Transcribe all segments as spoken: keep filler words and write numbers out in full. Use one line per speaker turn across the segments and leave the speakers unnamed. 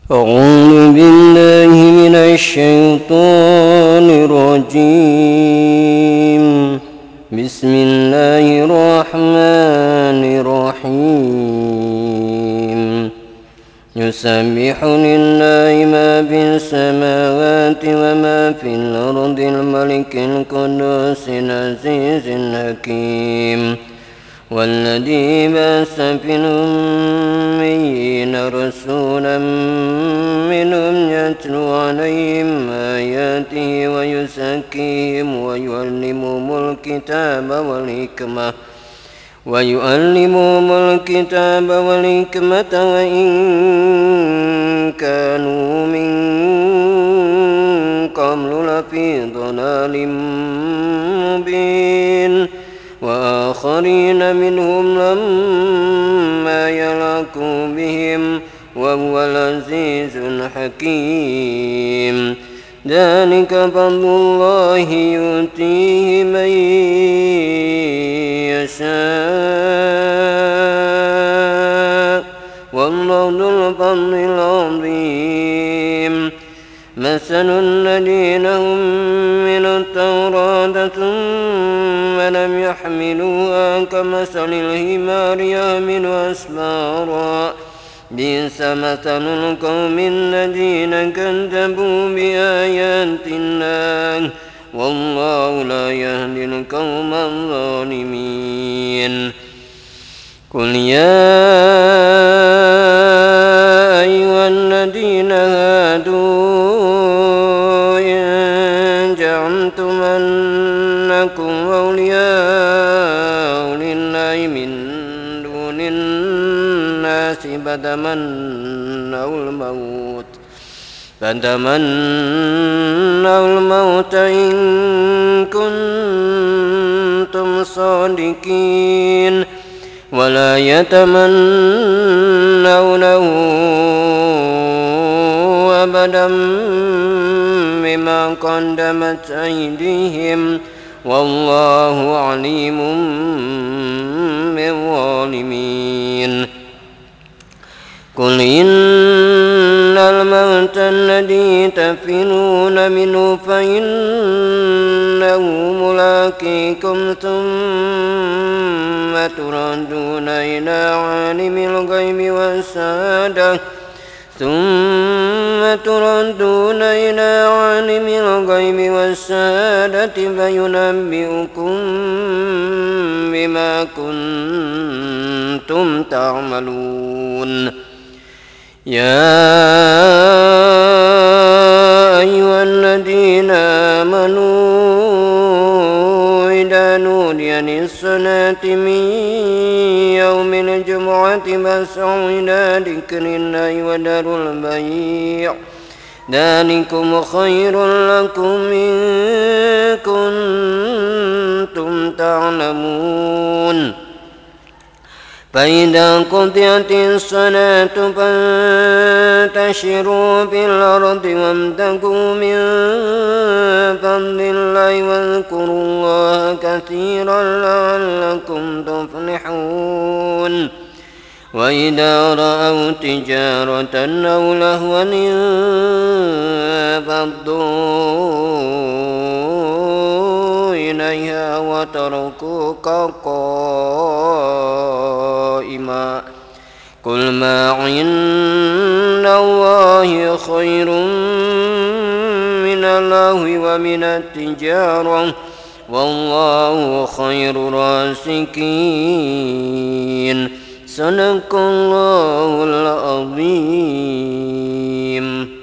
أعوذ بالله من الشيطان الرجيم. بسم الله الرحمن الرحيم. يسبح لله ما في السماوات وما في الأرض الملك القدوس العزيز الحكيم والذي بعث في الأميين رسولا منهم يتلو عليهم آياته ويزكيهم ويعلمهم الكتاب والحكمة ويعلمهم الكتاب والحكمة وإن كانوا من قبل لفي ضلال مبين وآخرين منهم لما يلحقوا بهم وهو العزيز الحكيم. ذلك فضل الله يؤتيه من يشاء والله ذو الفضل العظيم. مثل الذين حملوا التوراة ثم لم يحملوها كمثل الحمار يحمل أسفارا بئس مثل القوم الذين كذبوا بآيات الله والله لا يهدي القوم الظالمين. قل يا أيها الذين هادوا إن زعمتم أنكم أولياء لله من دون الناس فتمنوا الموت فتمنوا الموت إن كنتم صادقين ولا يتمنونه أبدا بما قدمت أيديهم والله عليم بالظالمين. قل إن الموت الذي تفرون منه فإنه ملاقيكم ثم تردون إلى عالم الغيب والشهادة ثم تردون إلى عالم الغيب والشهادة فينبئكم بما كنتم تعملون. يا أيها الذين آمنوا إذا نودي للصلاة من يوم الجمعة فاسعوا إلى ذكر الله وذروا البيع ذلكم خير لكم إن كنتم تعلمون. فإذا قضيت الصلاة فانتشروا في الأرض وابتغوا من فضل الله واذكروا الله كثيرا لعلكم تفلحون. وإذا رأوا تجارة أو لهوا انفضوا إليها وتركوك قائما قل ما عند الله خير من اللهو ومن التجارة والله خير الرازقين. صدق الله العظيم.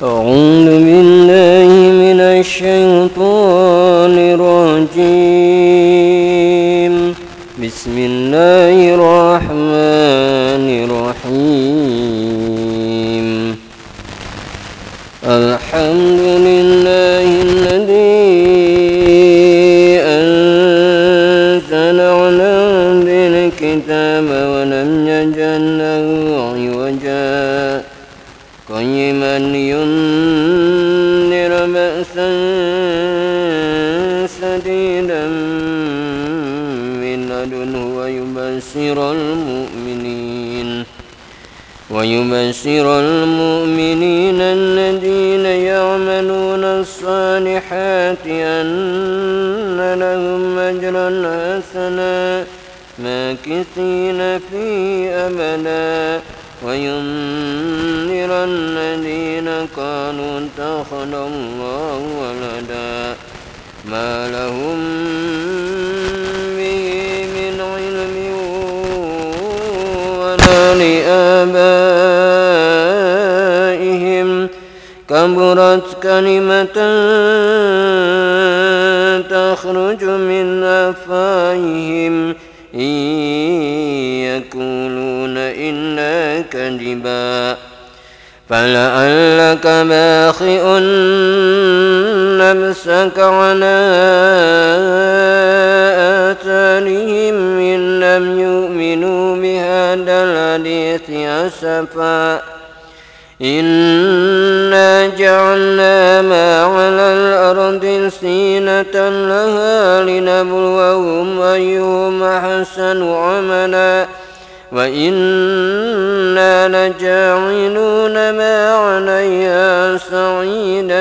أعوذ بالله من الشيطان الرجيم. بسم الله الرحمن الرحيم. الحمد لله الذي أنزل على عبده الكتاب ولم يجعل له عوجا قيما لينذر بأسا شديدا من لدنه ويبشر المؤمنين ويبشر المؤمنين الذين يعملون الصالحات أن لهم أجرا حسنا ماكثين فيه أبدا وينذر الذين قالوا اتخذ الله ولدا ما لهم به من علم ولا لآبائهم كبرت كلمة تخرج من أفواههم إن يقولون إلا كذبا فلعلك باخع نفسك على آثارهم إن لم يؤمنوا بهذا الحديث أسفا إنا جعلنا ما على الأرض زينة لها لنبلوهم أيهم أحسن عملا وإنا لجاعلون ما عليها صعيدا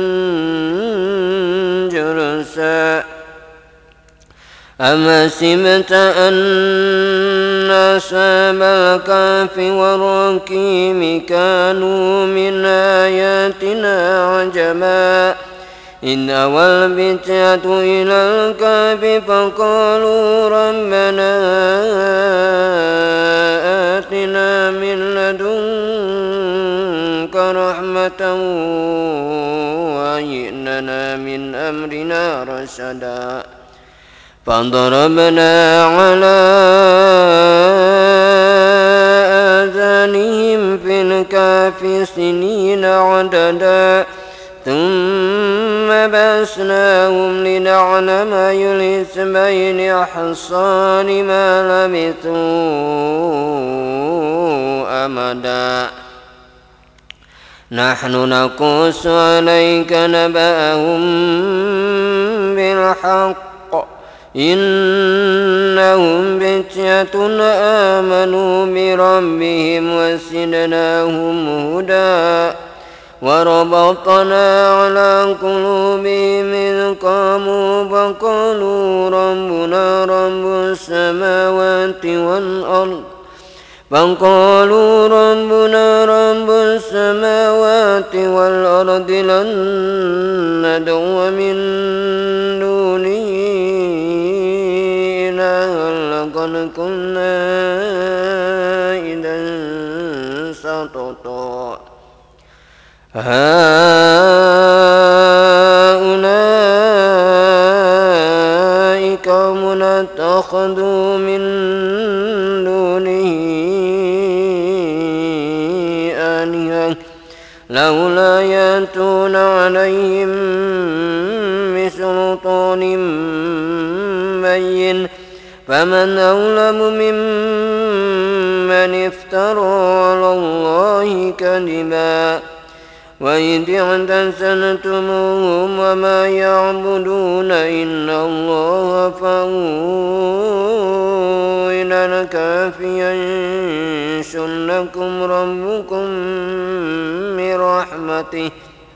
جرزا أما حسبت أن أصحاب الكهف والرقيم كانوا من آياتنا عجبا إذ أوى الفتية إلى الكهف فقالوا ربنا آتنا من لدنك رحمة وهيئ لنا من أمرنا رشدا فضربنا على آذانهم في الكهف سنين عددا ثم بعثناهم لنعلم أي الحزبين أحصى لما لبثوا أمدا نحن نقص عليك نبأهم بالحق إنهم فتية آمنوا بربهم وزدناهم هدى وربطنا على قلوبهم إذ قاموا فقالوا ربنا رب السماوات والأرض فقالوا ربنا رب السماوات والأرض لن ندعو من دونه إلها لقد كنا إذا سططا هؤلاء قوم اتخذوا من دونه آلهة لولا يأتون عليهم بسلطان بين فمن أظلم ممن افترى على الله كذبا وإذ اعتزلتموهم وما يعبدون إلا الله فأووا إلى الكهف ينشر لكم ربكم من رحمته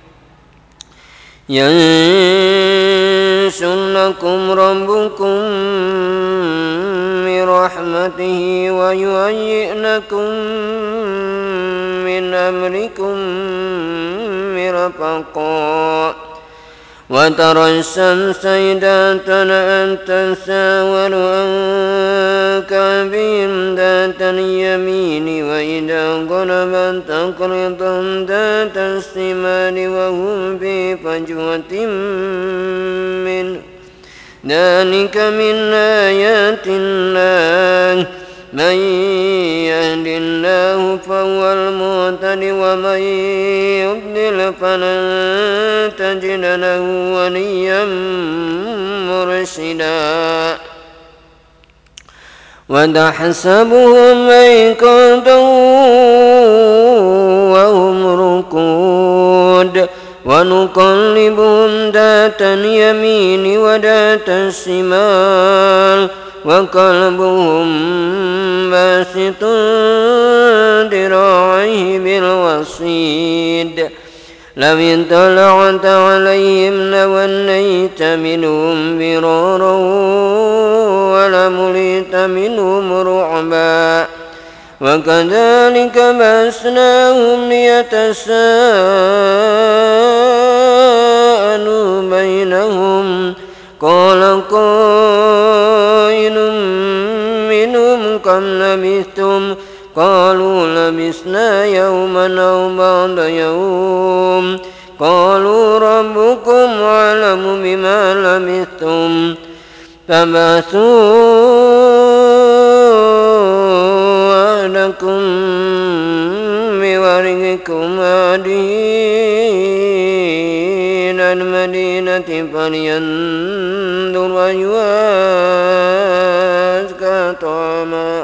ينشر لكم ربكم من رحمته ويهيئ لكم من أمركم مرفقا وترى الشمس إذا طلعت تساور عن كهفهم ذات اليمين وإذا غربت تقرضهم ذات الشمال وهم في فجوة منه ذلك من آيات الله من يهد الله فهو المهتد ومن يضلل فلن تجد له وليا مرشدا وتحسبهم أيقاظا وهم ركود ونقلبهم ذات اليمين وذات الشمال وقلبهم باسط ذراعيه بالوصيد لو اطلعت عليهم لوليت منهم فرارا ولملئت منهم رعبا وكذلك بأسناهم ليتساءلوا بينهم قال قائل منهم كم لبثتم قالوا لبثنا يوما أو بعض يوم قالوا ربكم أعلم بما لبثتم فبعثوا أحدكم بورقكم هذه إلى المدينة فلينظر أيها أزكى طعاما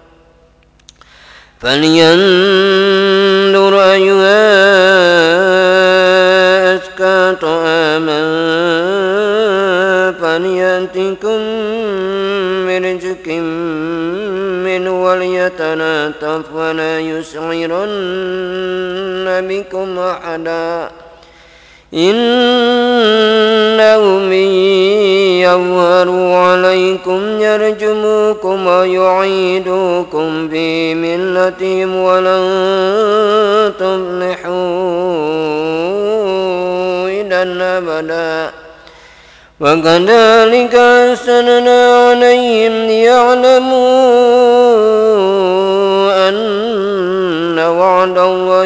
فلينظر أيها أزكى طعاما فليأتكم برزق منه وليتلطف ولا يشعرن بكم أحدا إنهم إن يظهروا عليكم يرجموكم ويعيدوكم في ملتهم ولن تفلحوا إذا أبدا وكذلك أرسلنا عليهم ليعلموا أن وعد الله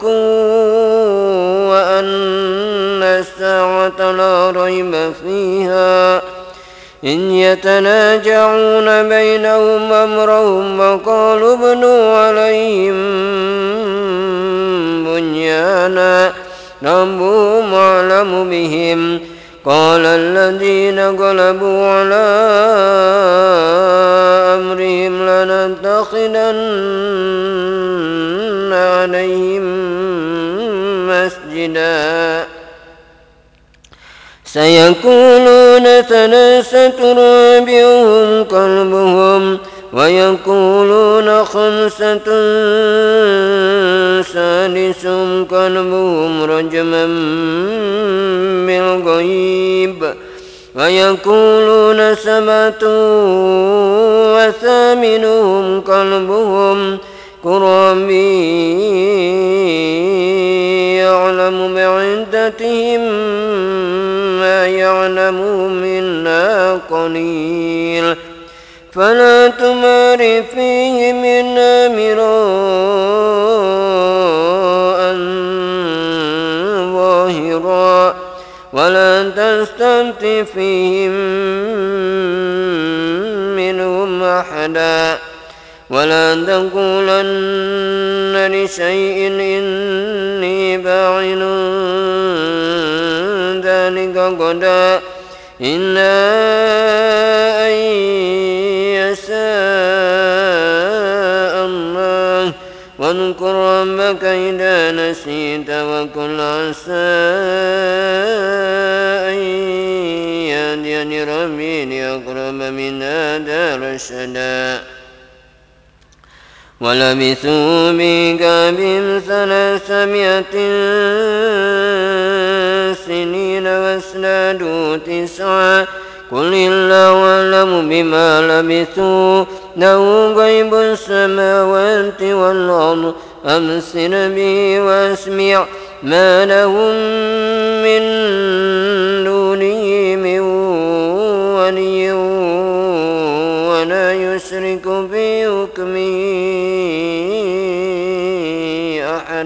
يكون وأن الساعة لا ريب فيها إن يتناجعون بينهم أمرهم وقالوا ابنوا عليهم بنيانا ربهم أعلم بهم قال الذين غلبوا على أمرهم لنتخذن عليهم مسجدا سيقولون ثلاثة رابعهم كلبهم ويقولون خمسة سادسهم كلبهم رجما بالغيب ويقولون سبعة وثامنهم كلبهم قل ربي يعلم بعدتهم ما يعلمهم إلا قليل فلا تمار فيهم إلا مراء ظاهرا ولا تستفت فيهم منهم أحدا ولا تقولن لشيء إني فاعل ذلك غدا إلا أن يشاء الله واذكر ربك إذا نسيت وقل عسى أن يهديني ربي لأقرب من هذا رشدا ولبثوا بكهفهم ثلاثمائة سنين وازدادوا تسعا قل الله أعلم بما لبثوا له غيب السماوات والأرض أبصر به وأسمع ما لهم من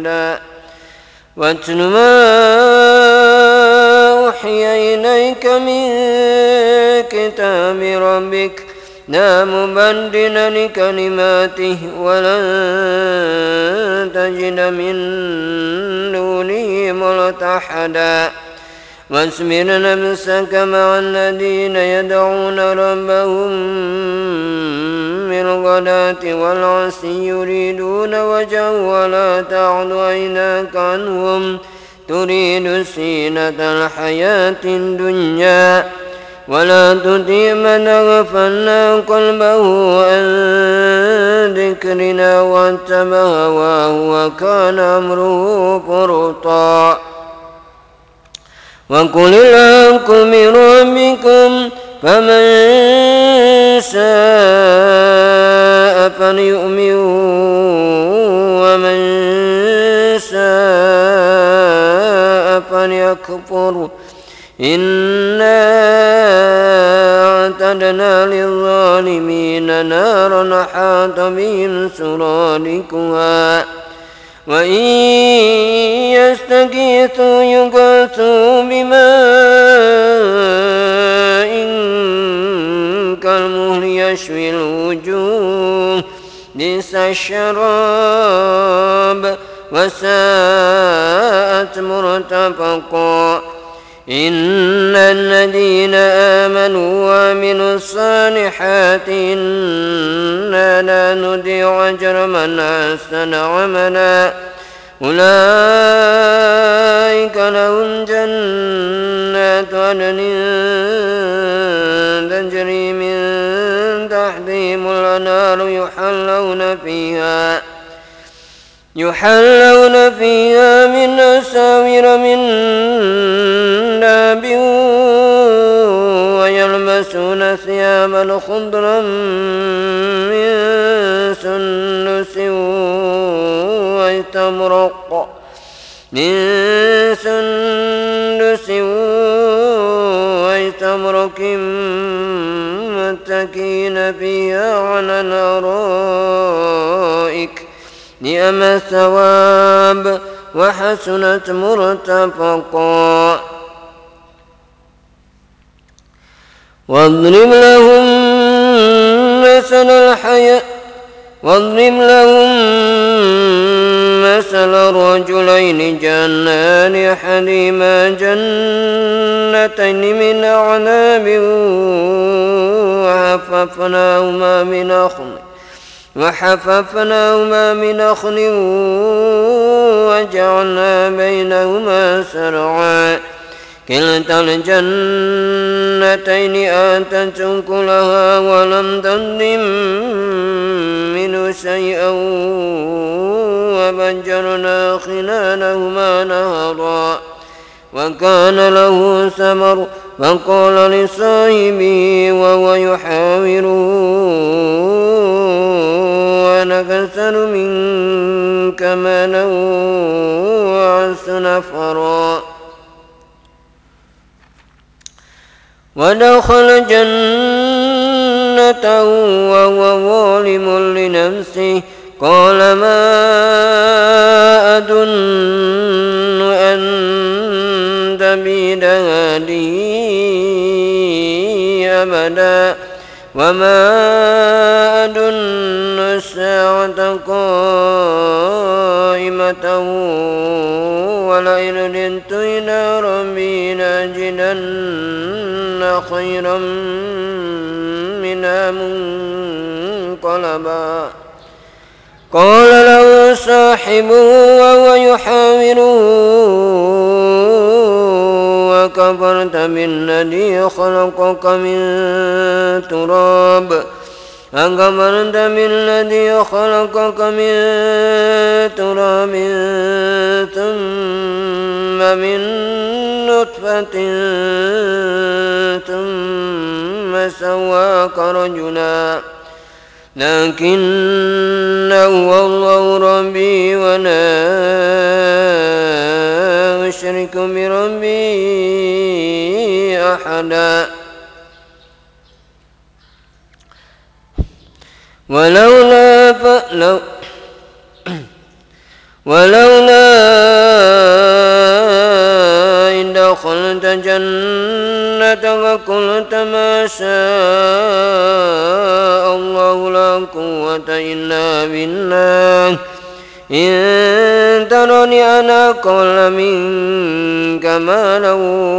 أحدا واتل ما أوحي إليك من كتاب ربك لا مبدل لكلماته ولن تجد من دونه ملتحدا واصبر نفسك مع الذين يدعون ربهم بالغداة والعشي يريدون وجهه ولا تعد عيناك عنهم تريد زينة الحياة الدنيا ولا تطع من أغفلنا قلبه عن ذكرنا واتبع هواه وكان أمره فرطا وقل الحق من ربكم فمن شاء فليؤمن ومن شاء فليكفر إنا أعتدنا للظالمين نارا أحاط بهم سرادقها وإن يستغيثوا يغاثوا بماء كالمهل يشوي الوجوه بئس الشراب وساءت مرتفقا إن الذين آمنوا وعملوا الصالحات إنا لا نضيع أجر من أحسن عملا أولئك لهم جنات عدن تجري من تحتهم الأنهار يحلون فيها يحلون فيها من أساور من ذهب ويلبسون ثيابا خضرا من سندس واستبرق من سندس واستبرق متكئين فيها على الأرائك نعم الثواب وحسنت مرتفقا واضرب لهم مثل الحياة واضرب لهم مثل الرجلين جنان أحدهما جنتين من أعناب وحففناهما من نخل وحففناهما من نخل وجعلنا بينهما زرعا كلتا الجنتين آتت أكلها ولم تظلم منه شيئا وفجرنا خلالهما نهرا وكان له ثمر فقال لصاحبه وهو يحاوره أنا أكثر منك مالا وأعز نفرا ودخل جنته وهو ظالم لنفسه قال ما أظن أن تبيد هذه أبدا وما أظن الساعة قائمة ولئن رددت إلى ربي لأجدن خيرا منها منقلبا قال له صاحبه وهو يحاوره وكفرت بالذي خلقك من تراب أكفرت بالذي خلقك من تراب ثم من نطفة ثم سواك رجلا لكن هو الله ربي ولا أشرك بربي أحدا ولولا فلو ولولا إن دخلت جنتك قلت ما شاء الله لا قوة إلا بالله إن ترني أنا أقل منك مالا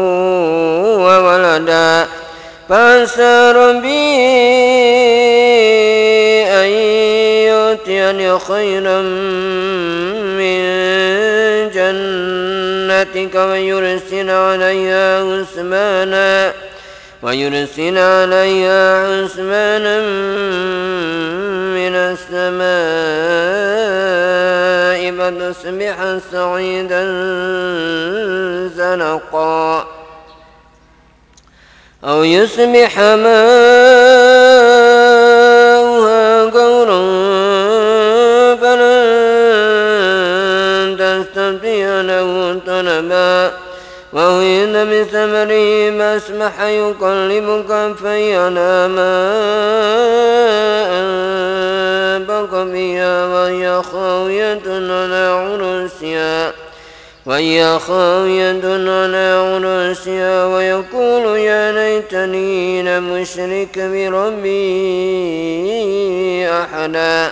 وولدا فعسى ربي أن يؤتيني خيرا من جنتك ويرسل عليها حسبانا ويرسل عليها حسبانا من السماء فتصبح صعيدا زلقا أو يصبح ماؤها غورا فلن تستطيع له طلبا وحين بثمره ما أصبح يقلب كفيه على ما أنفق فيها وهي خاوية على عروشها وهي خاوية على عروشها ويقول يا ليتني لم أشرك بربي أحدا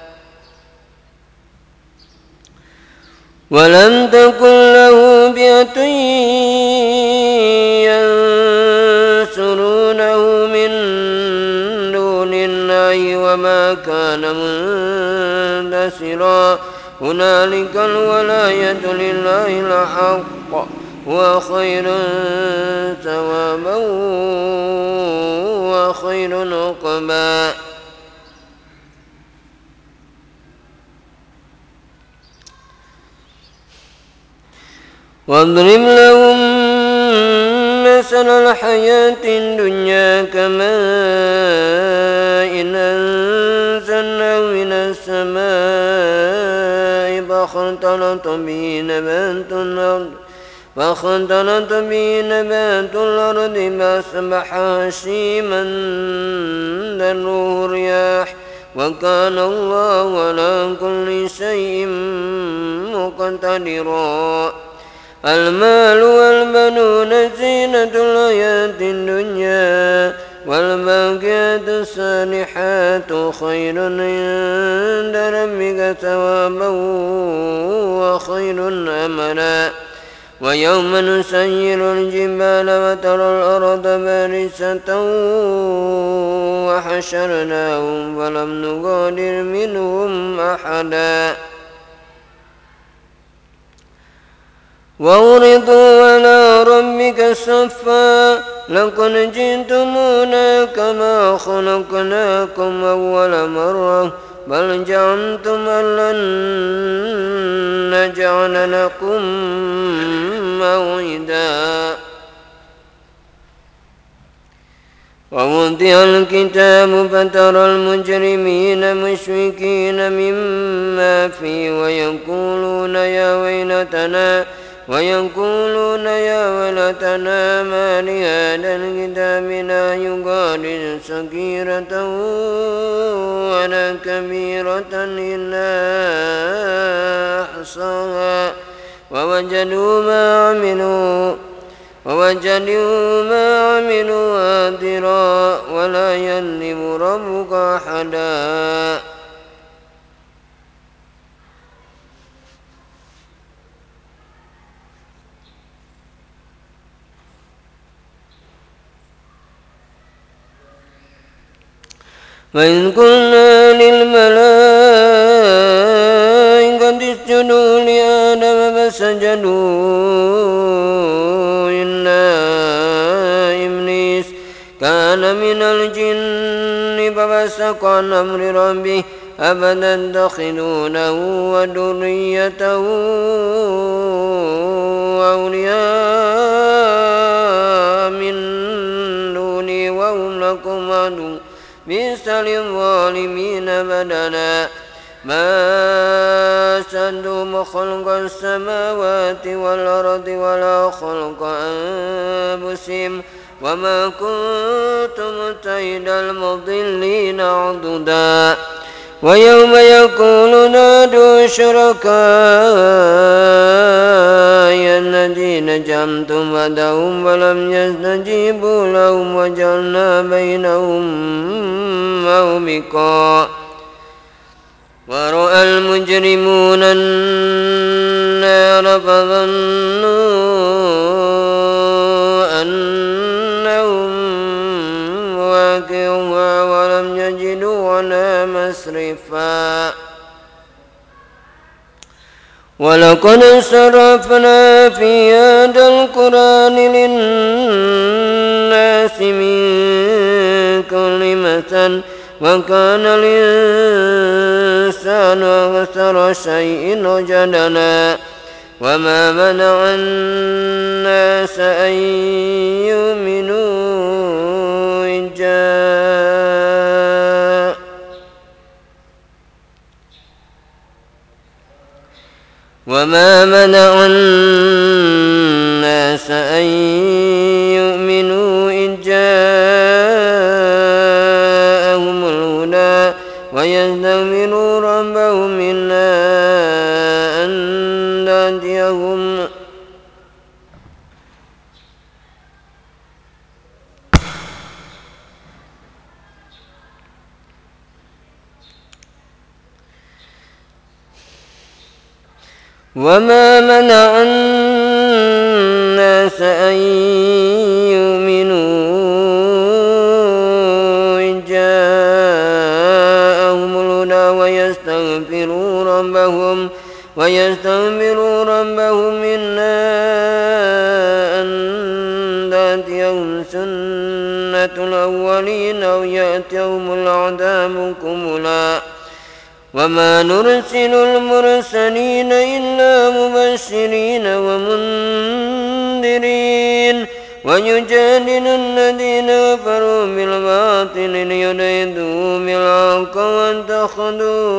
ولم تكن له فئة ينصرونه من دون الله وما كان منتصرا هنالك الولاية لله الحق وخير ثوابا وخير عقبا واضرب لهم مثل الحياة الدنيا كماء أنزلناه من السماء فاختلط به نبات الأرض فاختلط به نبات الأرض فأصبح هشيما تذروه الرياح وكان الله على كل شيء مقتدرا المال والبنون زينة الحياة الدنيا والباقيات الصالحات خير عند ربك ثوابا وخير أملا ويوم نسير الجبال وترى الأرض بارزة وحشرناهم فلم نغادر منهم أحدا وعرضوا على ربك صفا لقد جئتمونا كما خلقناكم أول مرة بل زعمتم أن لن نجعل لكم موعدا ووضع الكتاب فترى المجرمين مشفقين مما فيه ويقولون يا ويلتنا ويقولون يا ويلتنا ما لهذا الكتاب لا يغادر صغيرة ولا كبيرة إلا أحصاها ووجدوا ما عملوا ووجدوا ما عملوا حاضرا ولا يظلم ربك أحدا وإذ قلنا للملائكة اسجدوا لآدم فسجدوا إلا إبليس كان من الجن ففسق عن أمر ربه أفتتخذونه وذريته أولياء من دوني وهم لكم عدو بئس للظالمين بدلا ما أشهدهم خلق السماوات والأرض ولا خلق أنفسهم وما كنت متخذ المضلين عضدا ويوم يقول نادوا شركائي الذين زعمتم فدعوهم فلم يستجيبوا لهم وجعلنا بينهم موبقا ورأى المجرمون النار فظنوا أنهم واقعوها ولم يجدوا عنها مصرفا ولقد صرفنا في هذا القرآن للناس من كل مثل وكان الإنسان أكثر شيء جدلا وما منع الناس أن يؤمنوا إذ جاء وما منع الناس أن يؤمنوا إذ جاءهم الهدى ويستغفروا ربهم إلا أن تأتيهم وما منع الناس أن يؤمنوا إذ جاءهم الهدى ويستغفروا ربهم ويستغفروا ربهم إلا أن تأتيهم سنة الأولين أو يأتيهم العذاب قبلا وما نرسل المرسلين إلا مبشرين ومنذرين ويجادل الذين كفروا بالباطل ليضلوا بالحق واتخذوا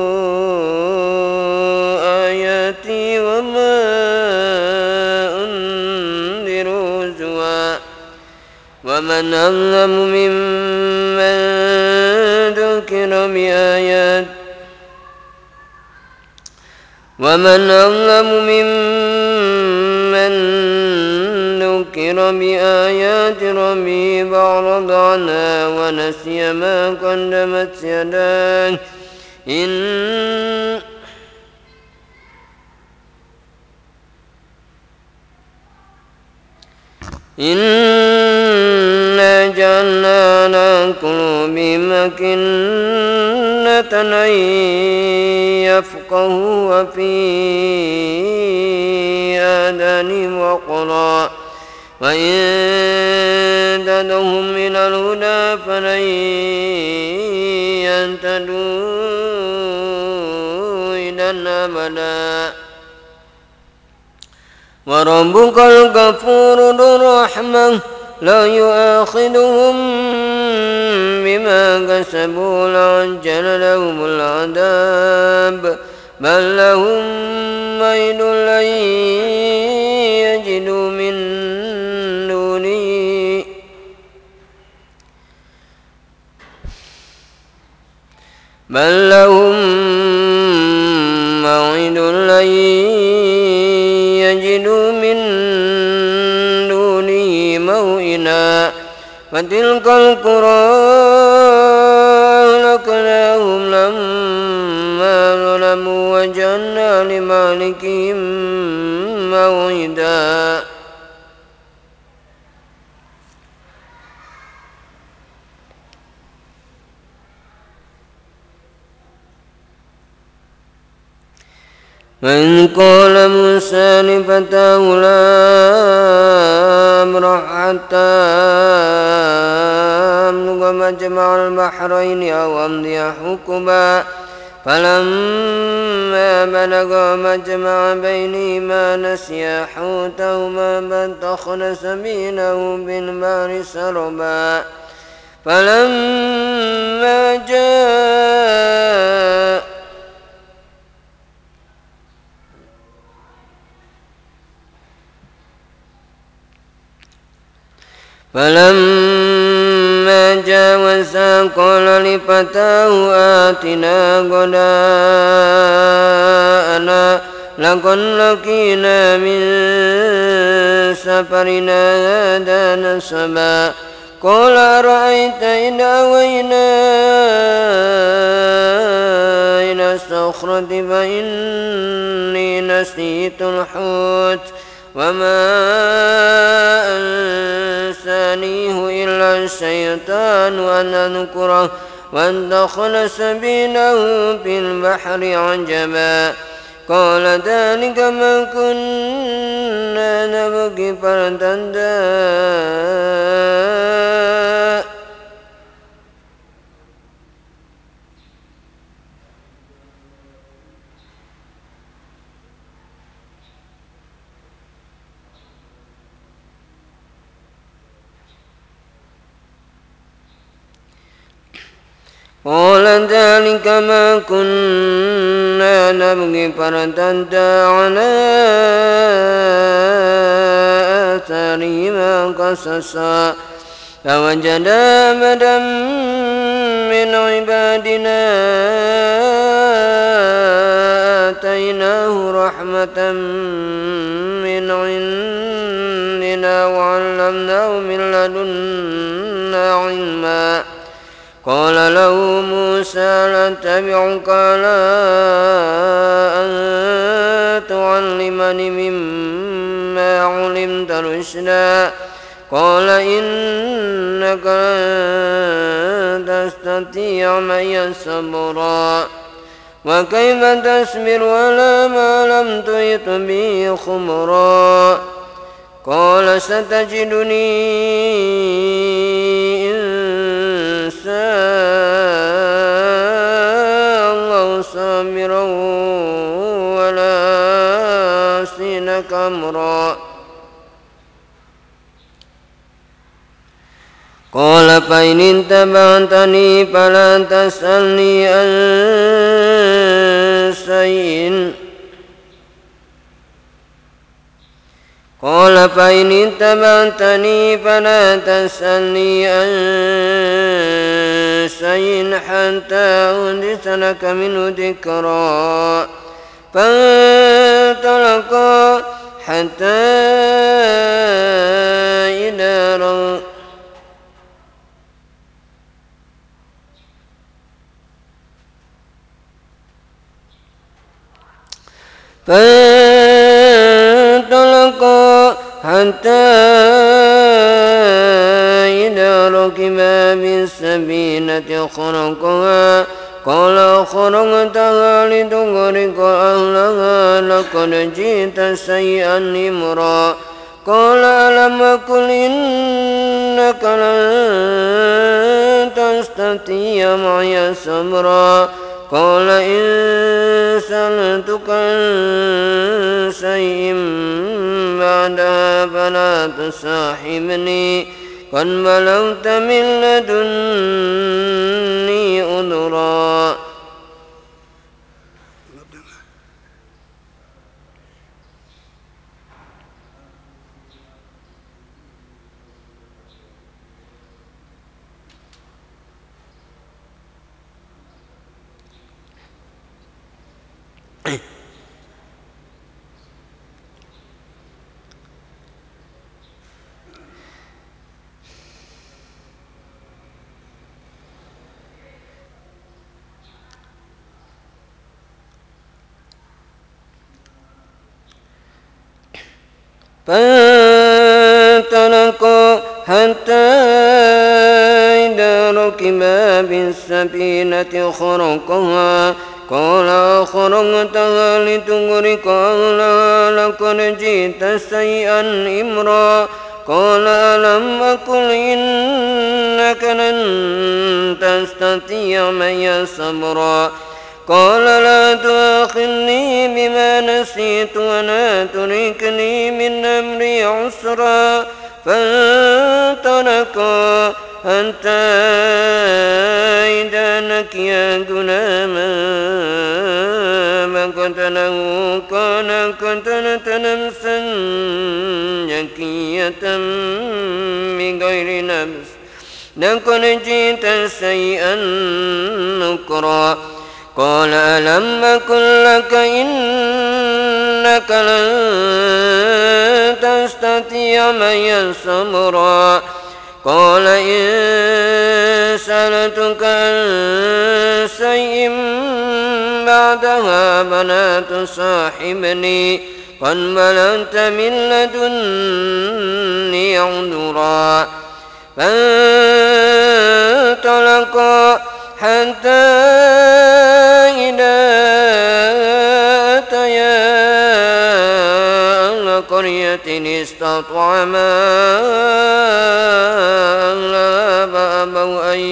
آياتي وما أنذروا هزوا ومن أظلم ممن ذكر بآيات ومن أظلم ممن ذكر بآيات ربه فأعرض عنها ونسي ما قدمت يداه إن إنا جعلنا على قلوبهم أكنة أن يفقهوا وفي آذانهم وقرا وإن تدعهم إلى الهدى فلن يهتدوا إذا أبدا وربك الغفور ذو الرحمة لا يؤاخذهم بما كسبوا لعجل لهم العذاب بل لهم موعد لن يجدوا من دونه بل لهم موعد لن يجدوا من دونه موئلا فتلك القرى أهلكناهم لما ظلموا وجعلنا لمالكهم موعدا وإذ قال موسى لفتاه لا أبرح حتى أبلغ مجمع البحرين أو أمضي حقبا فلما بلغا مجمع بينهما نسيا حوتهما فاتخذ سبيله بالبحر سربا فلما جاء فلما فلما جاوزا قال لفتاه آتنا غداءنا لقد لقينا من سفرنا هذا نصبا قال أرأيت إذ أوينا إلى الصخرة فإني نسيت الحوت وما أنسانيه إلا الشيطان أن أذكره وادخل سبيله في البحر عجبا قال ذلك ما كنا نبغي فارتدا قال ذلك ما كنا نبغي فارتدا على آثارهما قصصا فوجدا عبدا من عبادنا آتيناه رحمة من عندنا وعلمناه من لدنا علما قال له موسى لأتبعك على أن تعلمني مما علمت رشدا قال إنك لن تستطيع معي صبرا وكيف تصبر على ما لم تحط به خبرا قال ستجدني إن شاء الله صابرا ولا أعصي لك أمرا قال فإن اتبعتني فلا تسألني عن شيء قال فإن اتبعتني فلا تسألني عن شيء حتى أحدث لك منه ذكرا فانطلقا حتى إذا رأوا فانطلقا حتى إذا ركبا بالسفينة خرقها قال خرقتها لتغرق أهلها لقد جئت شيئا إمرا قال ألم أقل إنك لن تستطيع معي صبرا قال إن سألتك عن شيء بعدها فلا تصاحبني قد بلغت من لدني عذرا فانطلقا حتى إذا ركبا بالسفينة خرقها قال خرقتها لتغرق أهلها لقد جئت شيئا إمرا قال ألم أقل إنك لن تستطيع معي صبرا قال لا تؤاخذني بما نسيت ولا ترهقني من أمري عسرا فانطلقا حتى إذا لقيا غلاما فقتله قال قتلت نفسا زكية بغير نفس لقد جئت شيئا نكرا قال ألم أقل لك إنك لن تستطيع معي صبرا قال إن سألتك عن شيء بعدها فلا تصاحبني قد بلغت من لدني عذرا فانطلقا حتى إذا أتيا أهل قرية استطعما أهلها فأبوا أن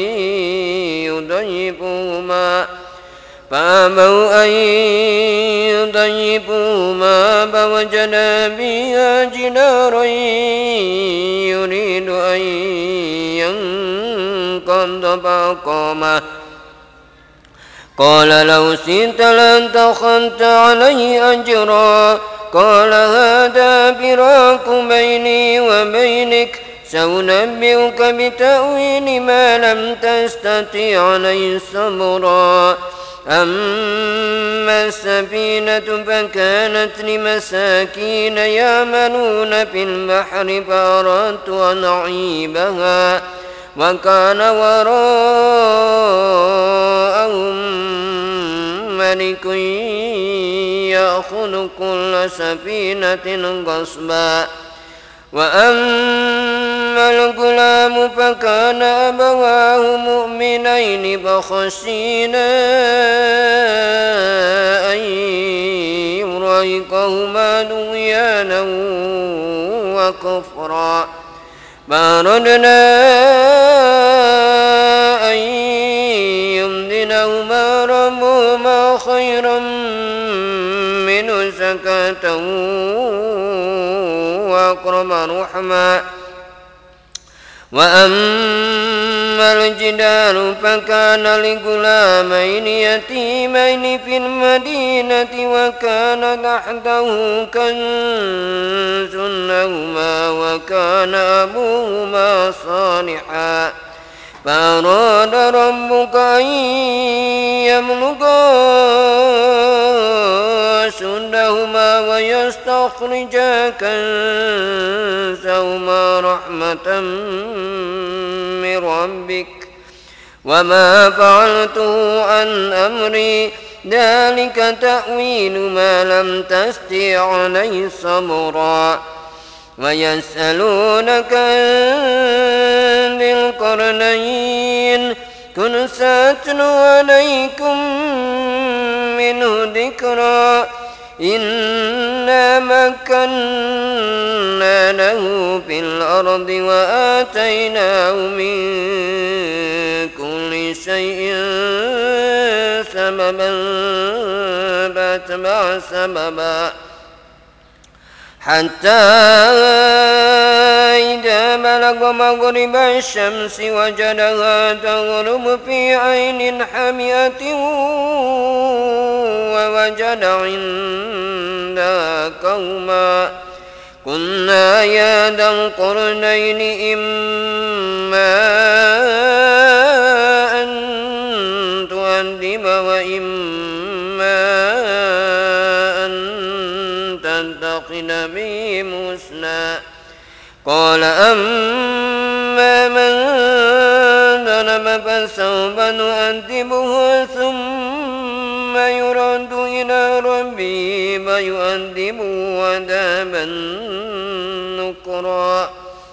يضيفوهما فأبوا أن يضيفوهما فوجدا فيها جدارا يريد أن ينقض فأقامه قال لو شئت لاتخذت عليه أجرا قال هذا فراق بيني وبينك سأنبئك بتأويل ما لم تستطع عليه صبرا أما السفينة فكانت لمساكين يعملون في البحر فأردت أن أعيبها وكان وراءهم ملك يأخذ كل سفينة غصبا وأما الغلام فكان أبواه مؤمنين فخشينا أن يرهقهما طغيانا وكفرا فأردنا أن يبدلهما ربهما خيرا منه زكاة وأقرب رحما وأما الجدار فكان لغلامين يتيمين في المدينة وكان تحته كنز لهما وكان أبوهما صالحا فأراد ربك أن يبلغا أشدهما ويستخرجا كنزهما رحمة من ربك وما فعلته عن أمري ذلك تأويل ما لم تستطع عليه صبرا ويسألونك عن ذي القرنين قل سأتلو عليكم منه ذكرا إنا مكنا له في الأرض وآتيناه من كل شيء سببا فأتبع سببا حتى إذا بلغ مغرب الشمس وجدها تغرب في عين حمئة ووجد عندها قوما قلنا يا ذا القرنين إما أن تؤدب وإما أن تتخذ بهم حسنا قال أما من ظلم فسوف نؤدبه ثم يرد إلى ربه فيؤدبه عذابا نكرا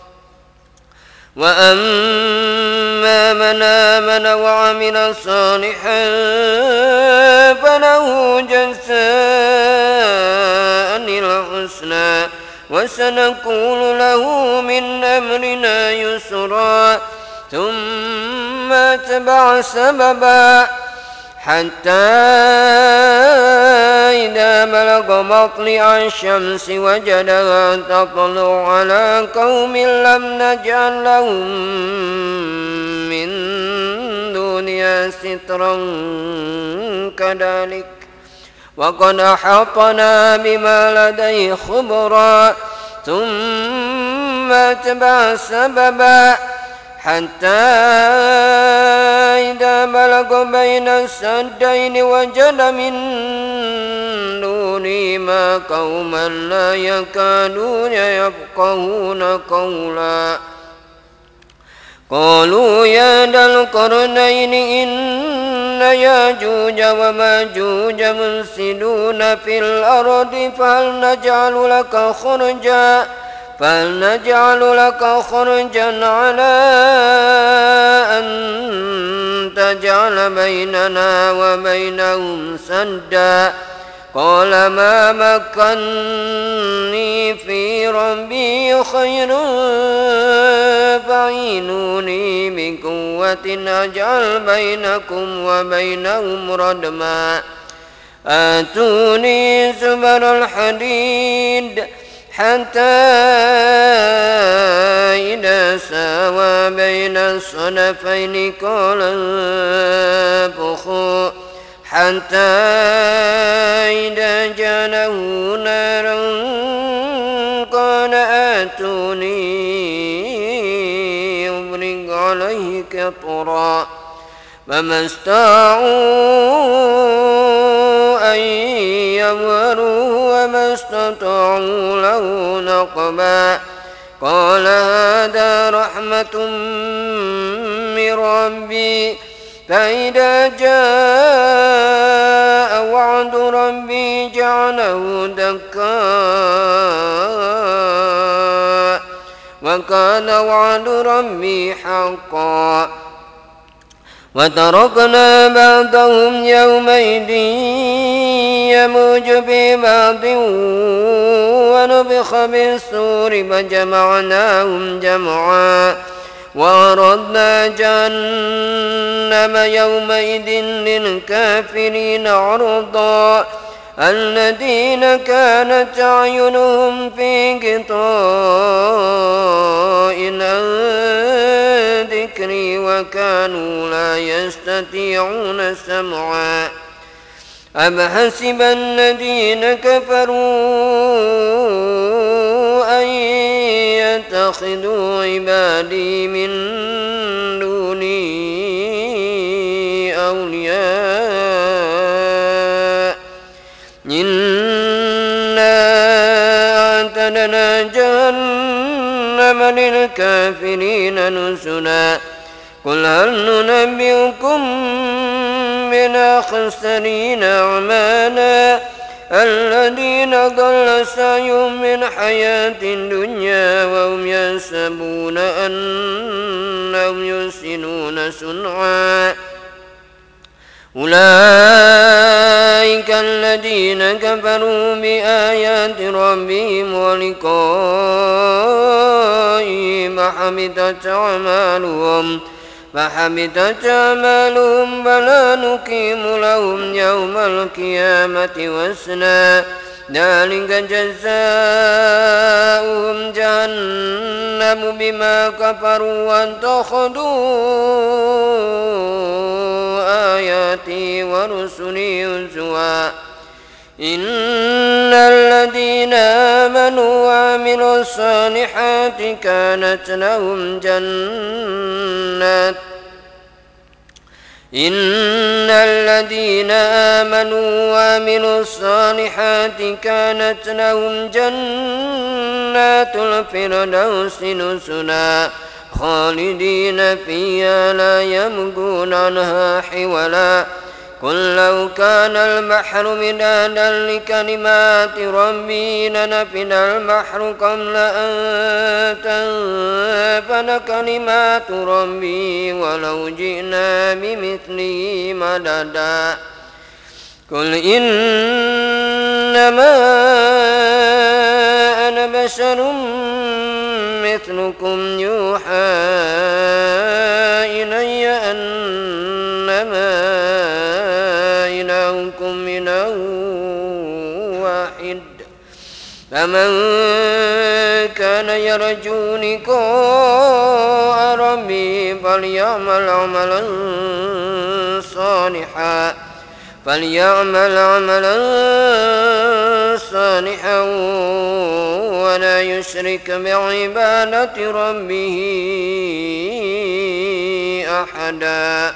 وأما من آمن وعمل صالحا فله جزاء الحسنى وسنقول له من أمرنا يسرا ثم أتبع سببا حتى إذا بلغ مطلع الشمس وجدها تطلع على قوم لم نجعل لهم من دونها سترا كذلك وقد أحاطنا بما لديه خبرا ثم أتبع سببا حتى إذا بلغ بين السدين وجد من دونهما قوما لا يكادون يفقهون قولا قالوا يا ذا القرنين إن ياجوج وماجوج مفسدون في الأرض فهل نجعل لك خرجا فهل نجعل لك خرجا على أن تجعل بيننا وبينهم سدا قال ما مكني في ربي خير فاعينوني بقوة أجعل بينكم وبينهم ردما آتوني زبر الحديد حتى إذا ساوى بين الصدفين قال انفخوا حتى إذا جعله نارا قال آتوني أفرغ عليه قطرا فما استطاعوا أن يظهروه وما استطاعوا له نقبا قال هذا رحمة من ربي فإذا جاء وعد ربي جعله دكا وكان وعد ربي حقا وتركنا بعضهم يومئذ يموج في بعض ونفخ بالصور فجمعناهم جمعا وعرضنا جهنم يومئذ للكافرين عرضا الذين كانت أعينهم في غطاء عن ذكري وكانوا لا يستطيعون سمعا أم حسب الذين كفروا أن يتخذوا عبادي من دوني أولياء إنا أعتدنا جهنم للكافرين نزلا قل هل ننبئكم بالأخسرين أعمالا الذين ضل سعيهم من حياة الدنيا وهم يحسبون أنهم يحسنون صنعا أولئك الذين كفروا بآيات ربهم ولقائه فحبطت أعمالهم فحبطت أعمالهم فلا نقيم لهم يوم القيامة وزنا ذلك جزاؤهم جهنم بما كفروا واتخذوا آياتي ورسلي هزوا إن الذين آمنوا وعملوا الصالحات كانت لهم جنات إن الذين آمنوا وعملوا الصالحات كانت لهم جنات الفردوس نزلا خالدين فيها لا يبغون عنها حولا قل لو كان البحر مدادا لكلمات ربي لنفد البحر قبل أن تنفد كلمات ربي ولو جئنا بمثله مددا قل إنما أنا بشر مثلكم يوحى إلي أنما إلهكم إله واحد فمن كان يرجو لقاء ربه فليعمل عملا صالحا فليعمل عملا صالحا ولا يشرك بعبادة ربه أحدا.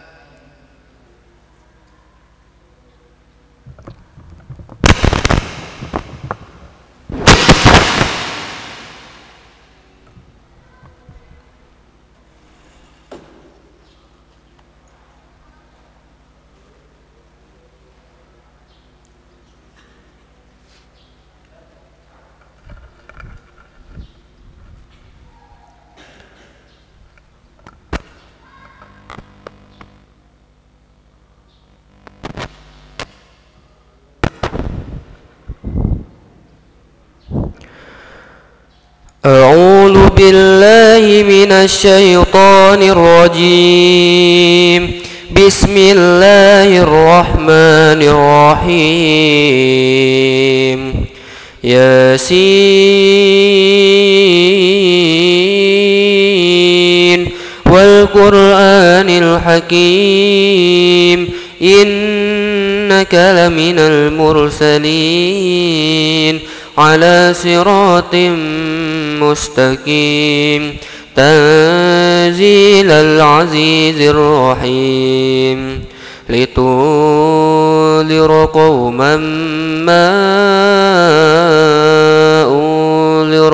أعوذ بالله من الشيطان الرجيم. بسم الله الرحمن الرحيم. ياسين والقرآن الحكيم إنك لمن المرسلين على صراط مستقيم تنزيل العزيز الرحيم لتنذر قوما ما أنذر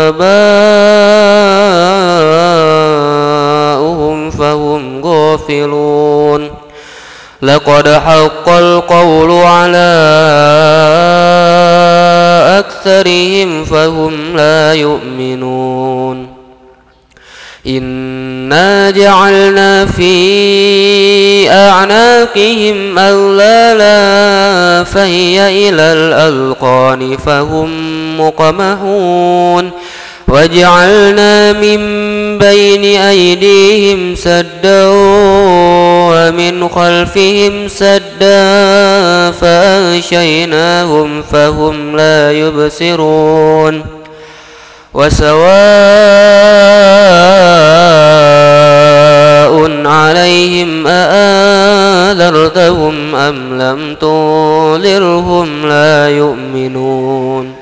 آباؤهم فهم غافلون. لقد حق القول على أكثرهم فهم لا يؤمنون. إنا جعلنا في أعناقهم أغلالا فهي إلى الأذقان فهم مقمحون. وجعلنا من بين أيديهم سدا ومن خلفهم سدا فأغشيناهم فهم لا يبصرون. وسواء عليهم أأنذرتهم أم لم تنذرهم لا يؤمنون.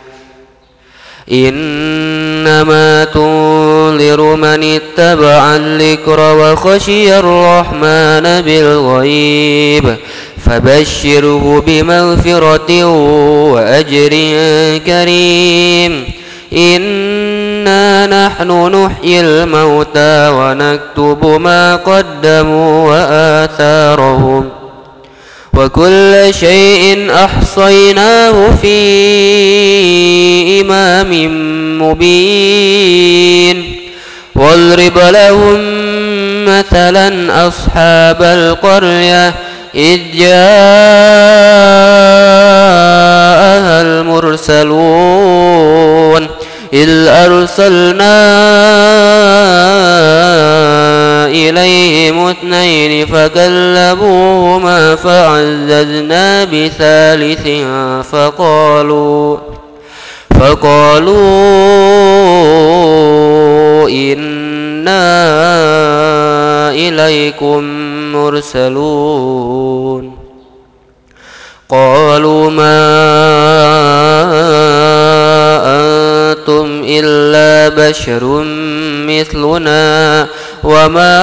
إنما تنذر من اتبع الذكر وخشي الرحمن بالغيب فبشره بمغفرة وأجر كريم. إنا نحن نحيي الموتى ونكتب ما قدموا وآثارهم وكل شيء أحصيناه في إمام مبين. واضرب لهم مثلا أصحاب القرية إذ جاءها المرسلون إذ أرسلنا إليهم اثنين فكذبوهما فعززنا بثالث فقالوا فقالوا إنا إليكم مرسلون. قالوا ما أنتم إلا بشر مثلنا وما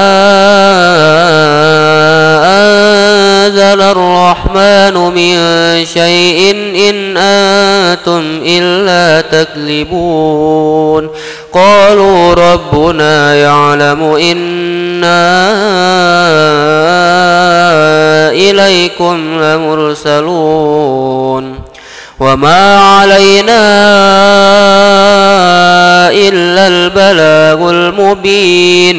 أنزل الرحمن من شيء إن أنتم إلا تكذبون. قالوا ربنا يعلم إنا إليكم لمرسلون وما علينا إلا البلاغ المبين.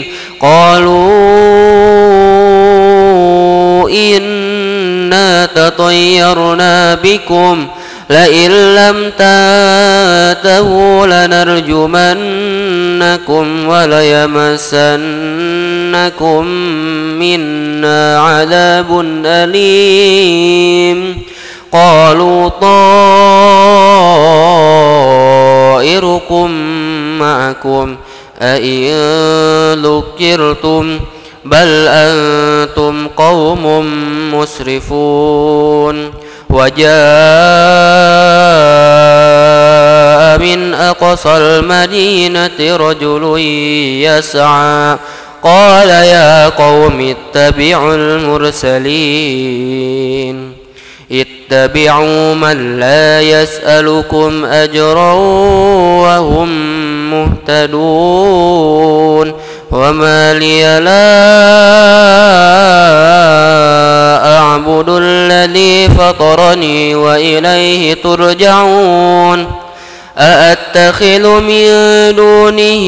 قالوا إنا تطيرنا بكم لئن لم تنتهوا لنرجمنكم وليمسنكم منا عذاب أليم. قالوا طائركم معكم أئن ذكرتم بل أنتم قوم مسرفون. وجاء من أقصى المدينة رجل يسعى قال يا قوم اتبعوا المرسلين اتبعوا من لا يسألكم أجرا وهم مهتدون وما لي لا أعبد الذي فطرني وإليه ترجعون أأتخذ من دونه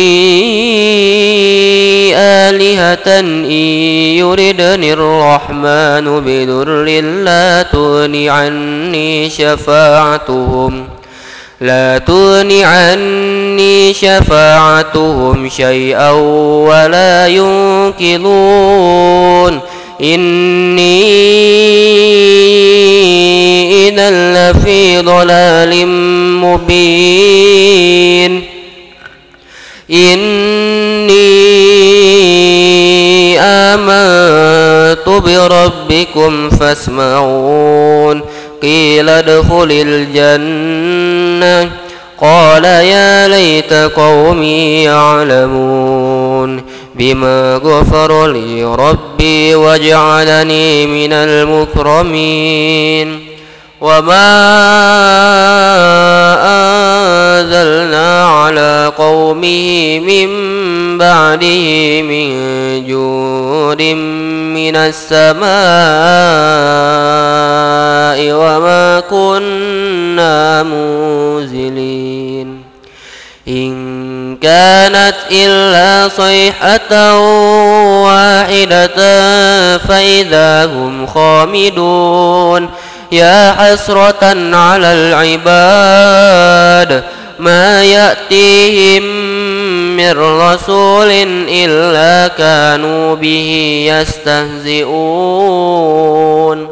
آلهة إن يردني الرحمن بضر لا تغن عني شفاعتهم لا تغن عني شفاعتهم شيئا ولا ينقذون إني إذا لفي ضلال مبين إني آمنت بربكم فاسمعون قيل ادخل الجنة قال يا ليت قومي يعلمون بما غفر لي ربي وجعلني من المكرمين وما أنزلنا على قومه من بعده من جود من السماء وما كنا منزلين إن كانت إلا صيحة واحدة فإذا هم خامدون يا حسرة على العباد ما يأتيهم من رسول إلا كانوا به يستهزئون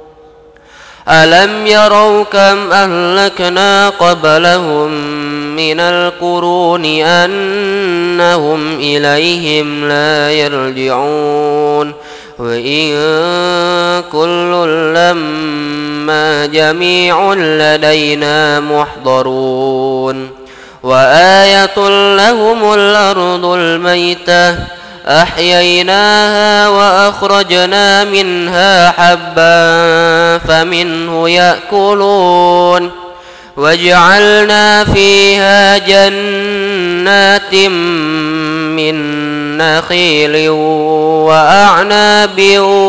ألم يروا كم أهلكنا قبلهم من القرون أنهم إليهم لا يرجعون وإن كل لما جميع لدينا محضرون وآية لهم الأرض الميتة أحييناها وأخرجنا منها حبا فمنه يأكلون وجعلنا فيها جنات من نخيل وأعناب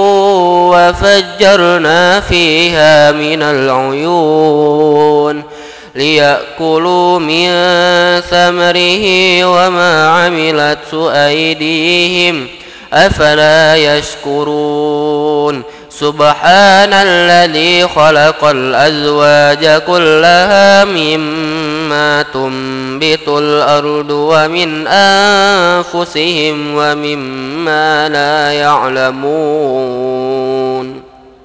وفجرنا فيها من العيون ليأكلوا من ثمره وما عملته أيديهم أفلا يشكرون سبحان الذي خلق الأزواج كلها مما تنبت الأرض ومن أنفسهم ومما لا يعلمون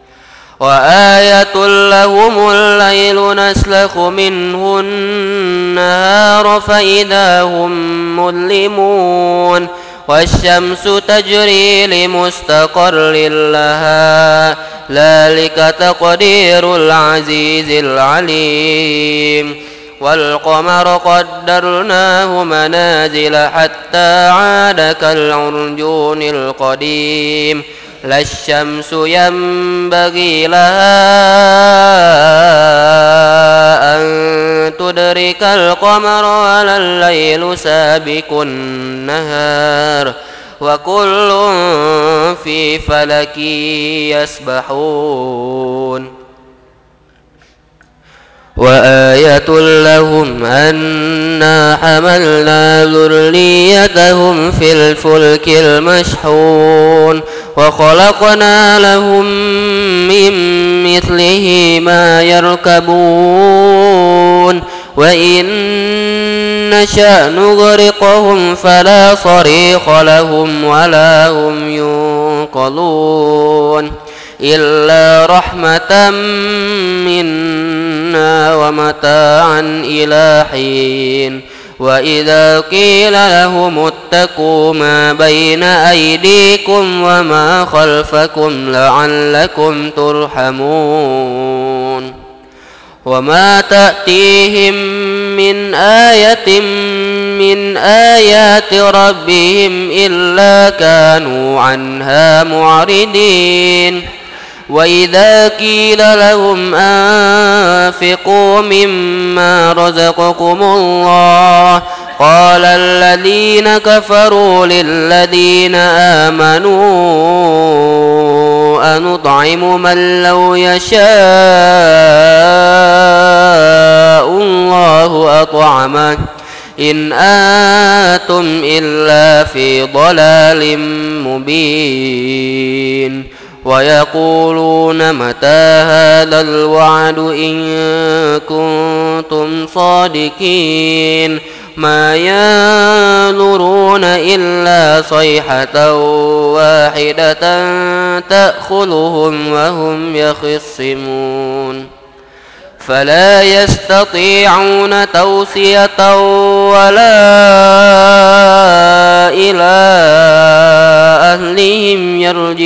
وآية لهم الليل نسلخ منه النهار فإذا هم مظلمون والشمس تجري لمستقر لها ذلك تقدير العزيز العليم والقمر قدرناه منازل حتى عاد كالعرجون القديم لا الشمس ينبغي لها أن تدرك القمر ولا الليل سابق النهار وكل في فلك يسبحون وآية لهم أنا حملنا ذريتهم في الفلك المشحون وخلقنا لهم من مثله ما يركبون وإن نشأ نغرقهم فلا صريخ لهم ولا هم ينقذون إلا رحمة منا ومتاعا إلى حين وإذا قيل لهم اتقوا ما بين أيديكم وما خلفكم لعلكم ترحمون وما تأتيهم من آية من آيات ربهم إلا كانوا عنها معرضين وإذا قيل لهم أنفقوا مما رزقكم الله قال الذين كفروا للذين آمنوا أنطعم من لو يشاء الله أطعمه إن أنتم إلا في ضلال مبين ويقولون متى هذا الوعد إن كنتم صادقين ما ينظرون إلا صيحة واحدة تأخذهم وهم يخصمون فلا يستطيعون توصية ولا إلى أهلهم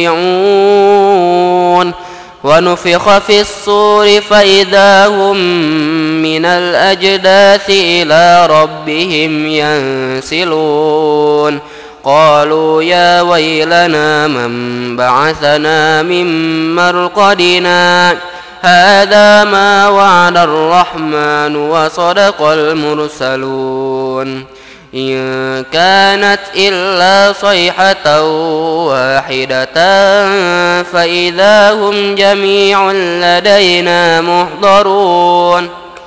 يرجعون ونفخ في الصور فإذا هم من الأجداث إلى ربهم ينسلون قالوا يا ويلنا من بعثنا من مرقدنا هذا ما وعد الرحمن وصدق المرسلون إن كانت إلا صيحة واحدة فإذا هم جميع لدينا محضرون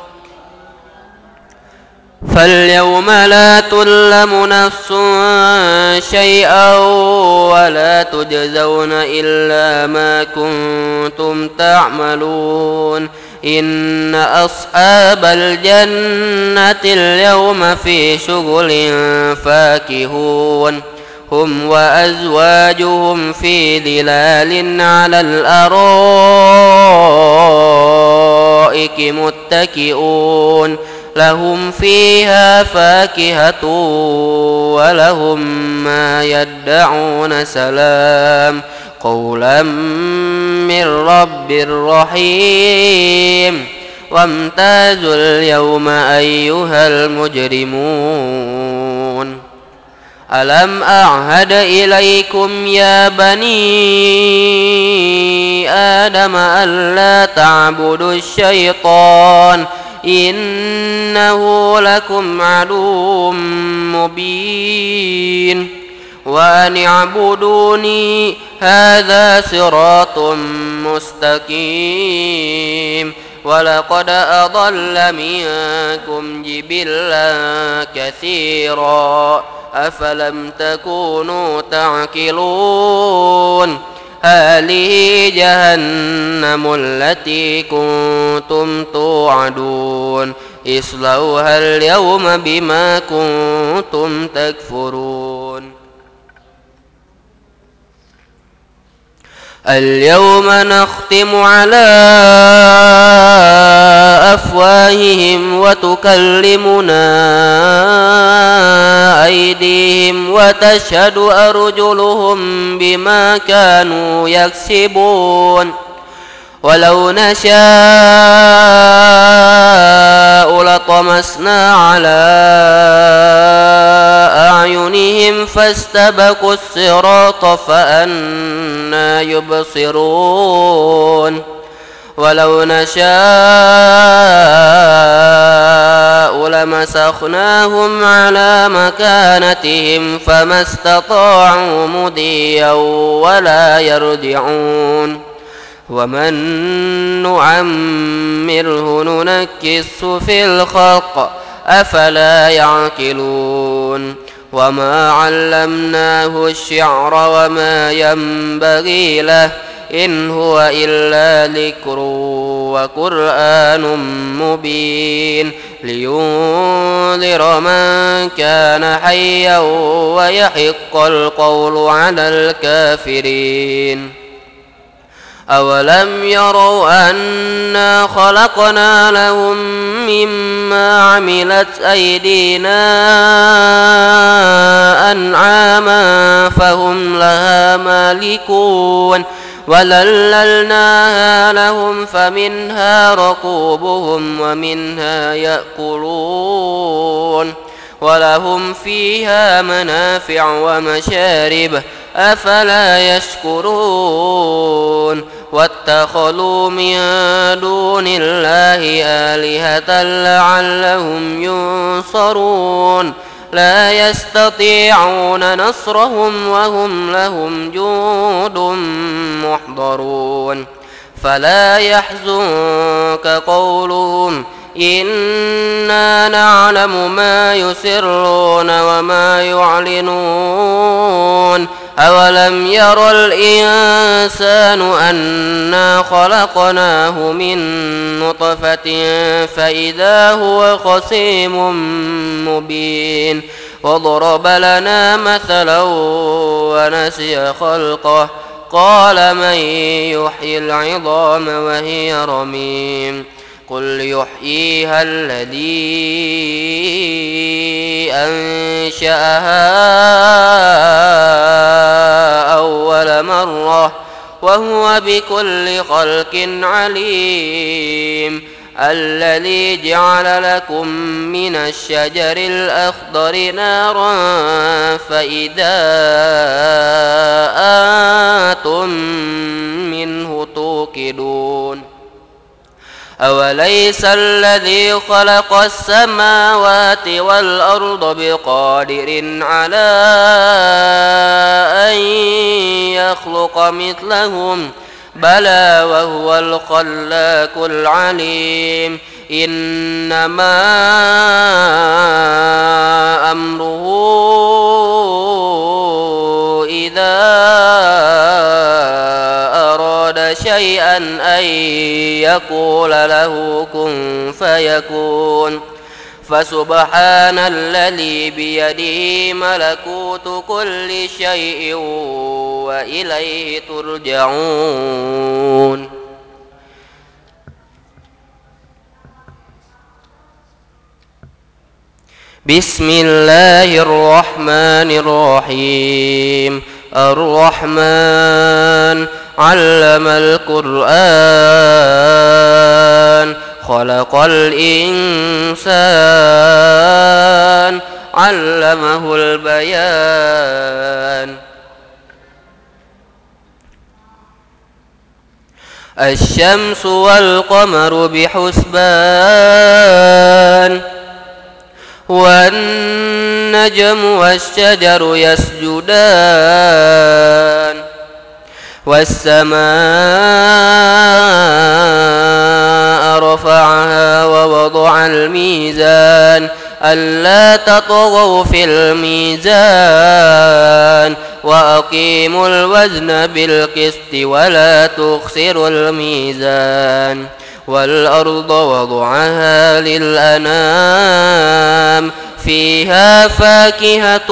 فاليوم لا تظلم نفس شيئا ولا تجزون إلا ما كنتم تعملون إن أصحاب الجنة اليوم في شغل فاكهون هم وأزواجهم في ظلال على الأرائك متكئون لهم فيها فاكهة ولهم ما يدعون سلام قولا من رب رحيم وامتازوا اليوم أيها المجرمون ألم أعهد إليكم يا بني آدم ألا تعبدوا الشيطان إنه لكم عدو مبين وأن اعبدوني هذا صراط مستقيم ولقد أضل منكم جبلا كثيرا أفلم تكونوا تعقلون هذه جهنم التي كنتم توعدون اصلوها اليوم بما كنتم تكفرون اليوم نختم على أفواههم وتكلمنا أيديهم وتشهد أرجلهم بما كانوا يكسبون ولو نشاء لطمسنا على أعينهم فاستبقوا الصراط فأنى يبصرون ولو نشاء لمسخناهم على مكانتهم فما استطاعوا مضيا ولا يرجعون ومن نعمره ننكسه في الخلق أفلا يعقلون وما علمناه الشعر وما ينبغي له إن هو إلا ذكر وقرآن مبين لينذر من كان حيا ويحق القول على الكافرين أولم يروا أنا خلقنا لهم مما عملت أيدينا أنعاما فهم لها مالكون وذللناها لهم فمنها ركوبهم ومنها يأكلون ولهم فيها منافع ومشارب أفلا يشكرون واتخذوا من دون الله آلهة لعلهم ينصرون لا يستطيعون نصرهم وهم لهم جند محضرون فلا يحزنك قولهم إنا نعلم ما يسرون وما يعلنون أولم ير الإنسان أنا خلقناه من نطفة فإذا هو خصيم مبين وضرب لنا مثلا ونسي خلقه قال من يحيي العظام وهي رميم قل يحييها الذي أنشأها أول مرة وهو بكل خلق عليم الذي جعل لكم من الشجر الأخضر نارا فإذا أنتم منه توقدون أوليس الذي خلق السماوات والأرض بقادر على أن يخلق مثلهم بلى وهو الخلاق العليم إنما أمره إذا أراد شيئا أن يقول له كن فيكون فسبحان الذي بيده ملكوت كل شيء وإليه ترجعون بسم الله الرحمن الرحيم الرحمن علم القرآن خلق الإنسان علمه البيان الشمس والقمر بحسبان والنجم والشجر يسجدان والسماء رفعها ووضع الميزان ألا تطغوا في الميزان وأقيموا الوزن بالقسط ولا تخسروا الميزان والأرض وضعها للأنام فيها فاكهة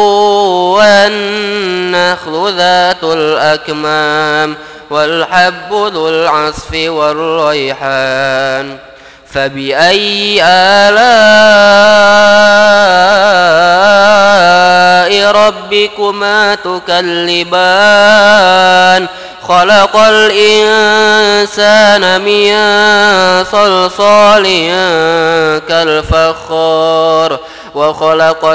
والنخل ذات الأكمام والحب ذو العصف والريحان فبأي آلاء ربكما تكذبان خلق الإنسان من صلصال كالفخار وخلق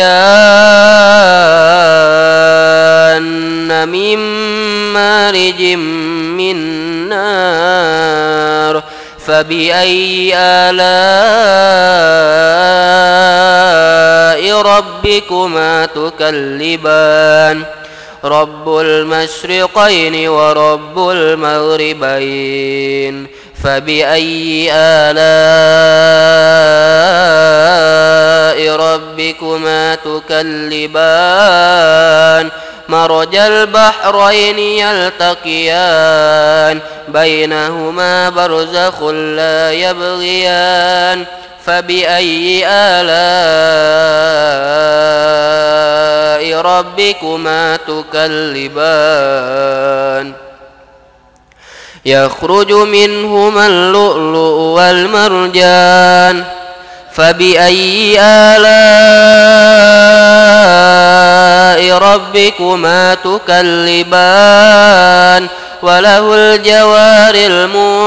الجان من مارج من نار فبأي آلاء ربكما تكذبان رب المشرقين ورب المغربين فبأي آلاء ربكما تكذبان مرج البحرين يلتقيان بينهما برزخ لا يبغيان فبأي آلاء ربكما تكذبان يخرج منهما اللؤلؤ والمرجان فبأي آلاء ربكما تكذبان وله الجوار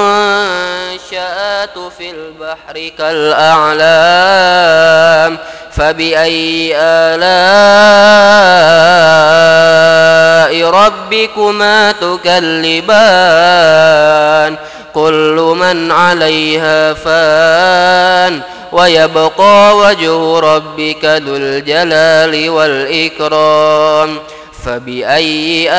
المنشآت في البحر كالأعلام فبأي آلاء ربكما تكذبان كل من عليها فان ويبقى وجه ربك ذو الجلال والإكرام فبأي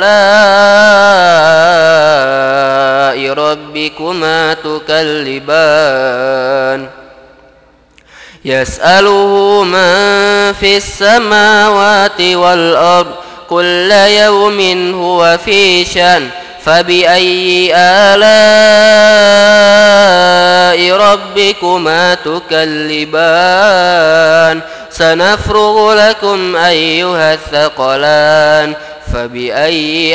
آلاء ربكما تكذبان يسأله من في السماوات والأرض كل يوم هو في شأن فبأي آلاء ربكما تكذبان سنفرغ لكم أيها الثقلان فبأي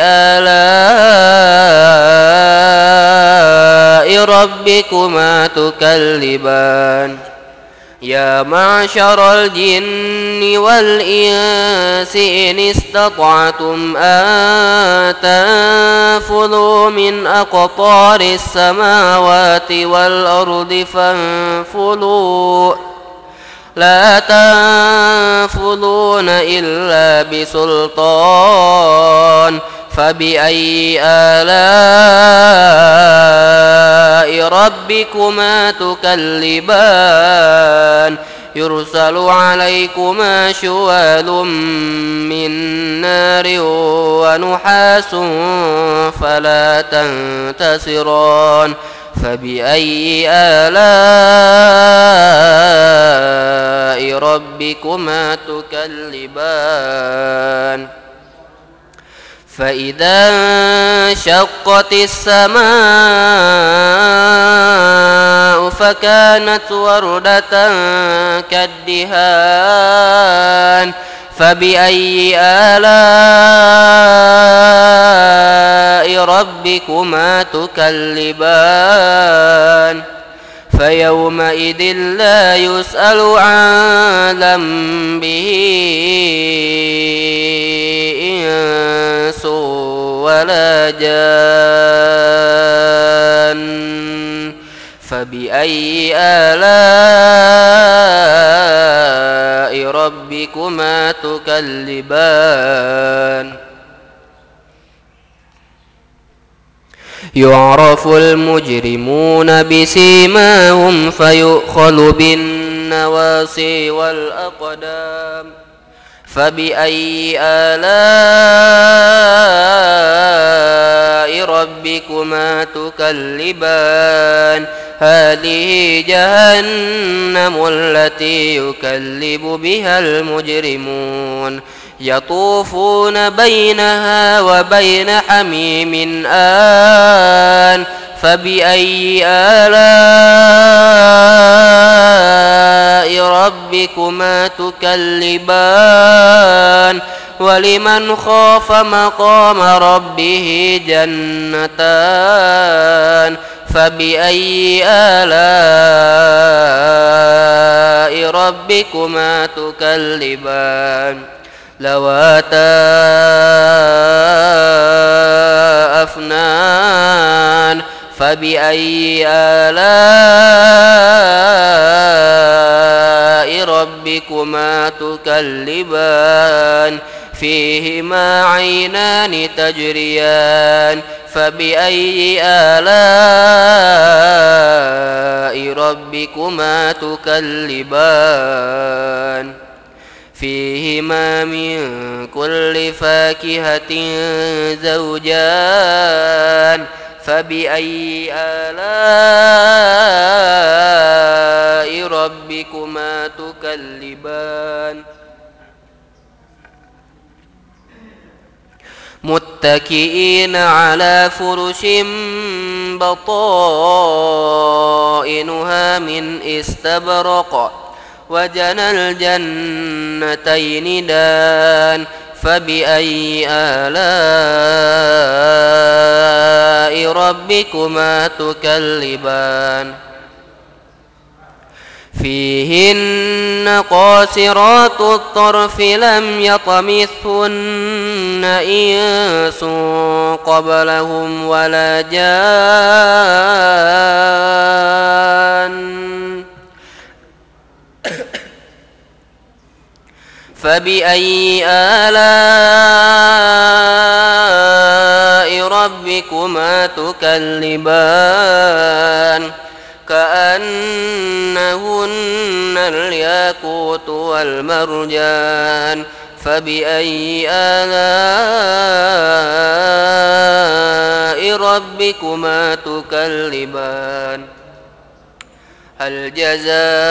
آلاء ربكما تكذبان يا معشر الجن والإنس إن استطعتم أن تنفذوا من أقطار السماوات والأرض فانفذوا لا تنفذون إلا بسلطان فبأي آلاء ربكما تكذبان يرسل عليكما شواذ من نار ونحاس فلا تنتصران فبأي آلاء ربكما تكذبان فإذا انشقت السماء فكانت وردة كالدهان فبأي آلاء ربكما تكذبان فيومئذ لا يسأل عن ذنبه إنس ولا جان فبأي آلاء ربكما تكذبان يعرف المجرمون بسيماهم فيؤخذ بالنواصي والأقدام فبأي آلاء ربكما تكذبان هذه جهنم التي يكذب بها المجرمون يطوفون بينها وبين حميم آن فبأي آلاء ربكما تكذبان ولمن خاف مقام ربه جنتان فبأي آلاء ربكما تكذبان لواتا أفنان فبأي آلاء ربكما تكذبان فيهما عينان تجريان فبأي آلاء ربكما تكذبان فيهما من كل فاكهة زوجان فبأي آلاء ربكما تكذبان متكئين على فرش بطائنها من استبرق وجنى الجنتين دان فبأي آلاء ربكما تكذبان فيهن قاصرات الطرف لم يطمثهن إنس قبلهم ولا جان فبأي آلاء ربكما تكذبان كأنهن الياقوت والمرجان فبأي آلاء ربكما تكذبان هل جزاء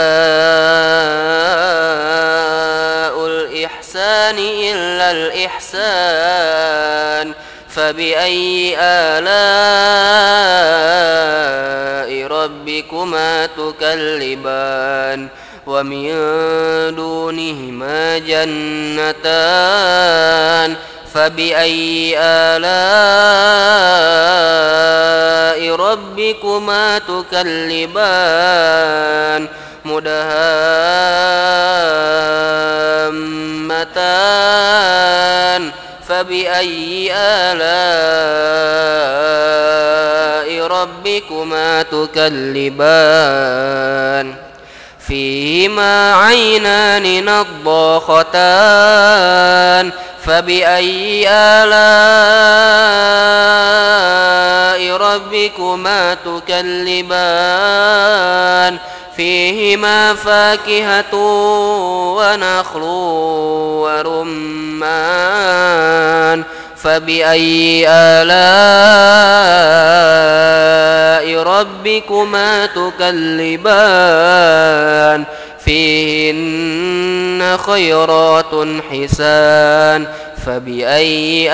الإحسان إلا الإحسان فبأي آلاء ربكما تكذبان ومن دونهما جنتان فبأي آلاء ربكما تكذبان مدهامتان فبأي آلاء ربكما تكذبان فيهما عينان نضاختان فبأي آلاء ربكما تكذبان فيهما فاكهة ونخل ورمان فبأي آلاء ربكما تكذبان فيهن خيرات حسان فبأي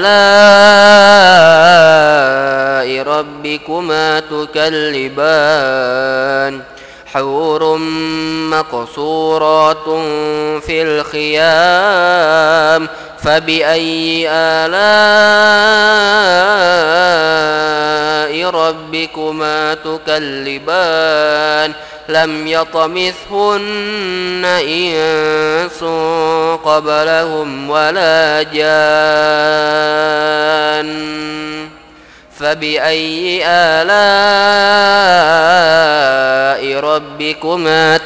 آلاء ربكما تكذبان حور مقصورات في الخيام فبأي آلاء ربكما تكذبان لم يطمثهن إنس قبلهم ولا جان فبأي آلاء ربكما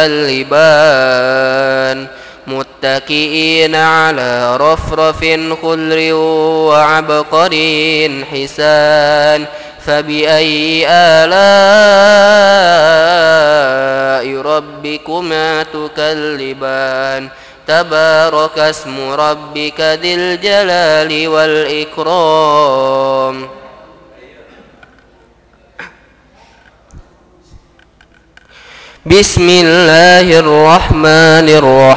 تكذبان متكئين على رفرف خضر وعبقري حسان فبأي آلاء ربكما تكذبان تبارك اسم ربك ذي الجلال والإكرام بسم الله الرحمن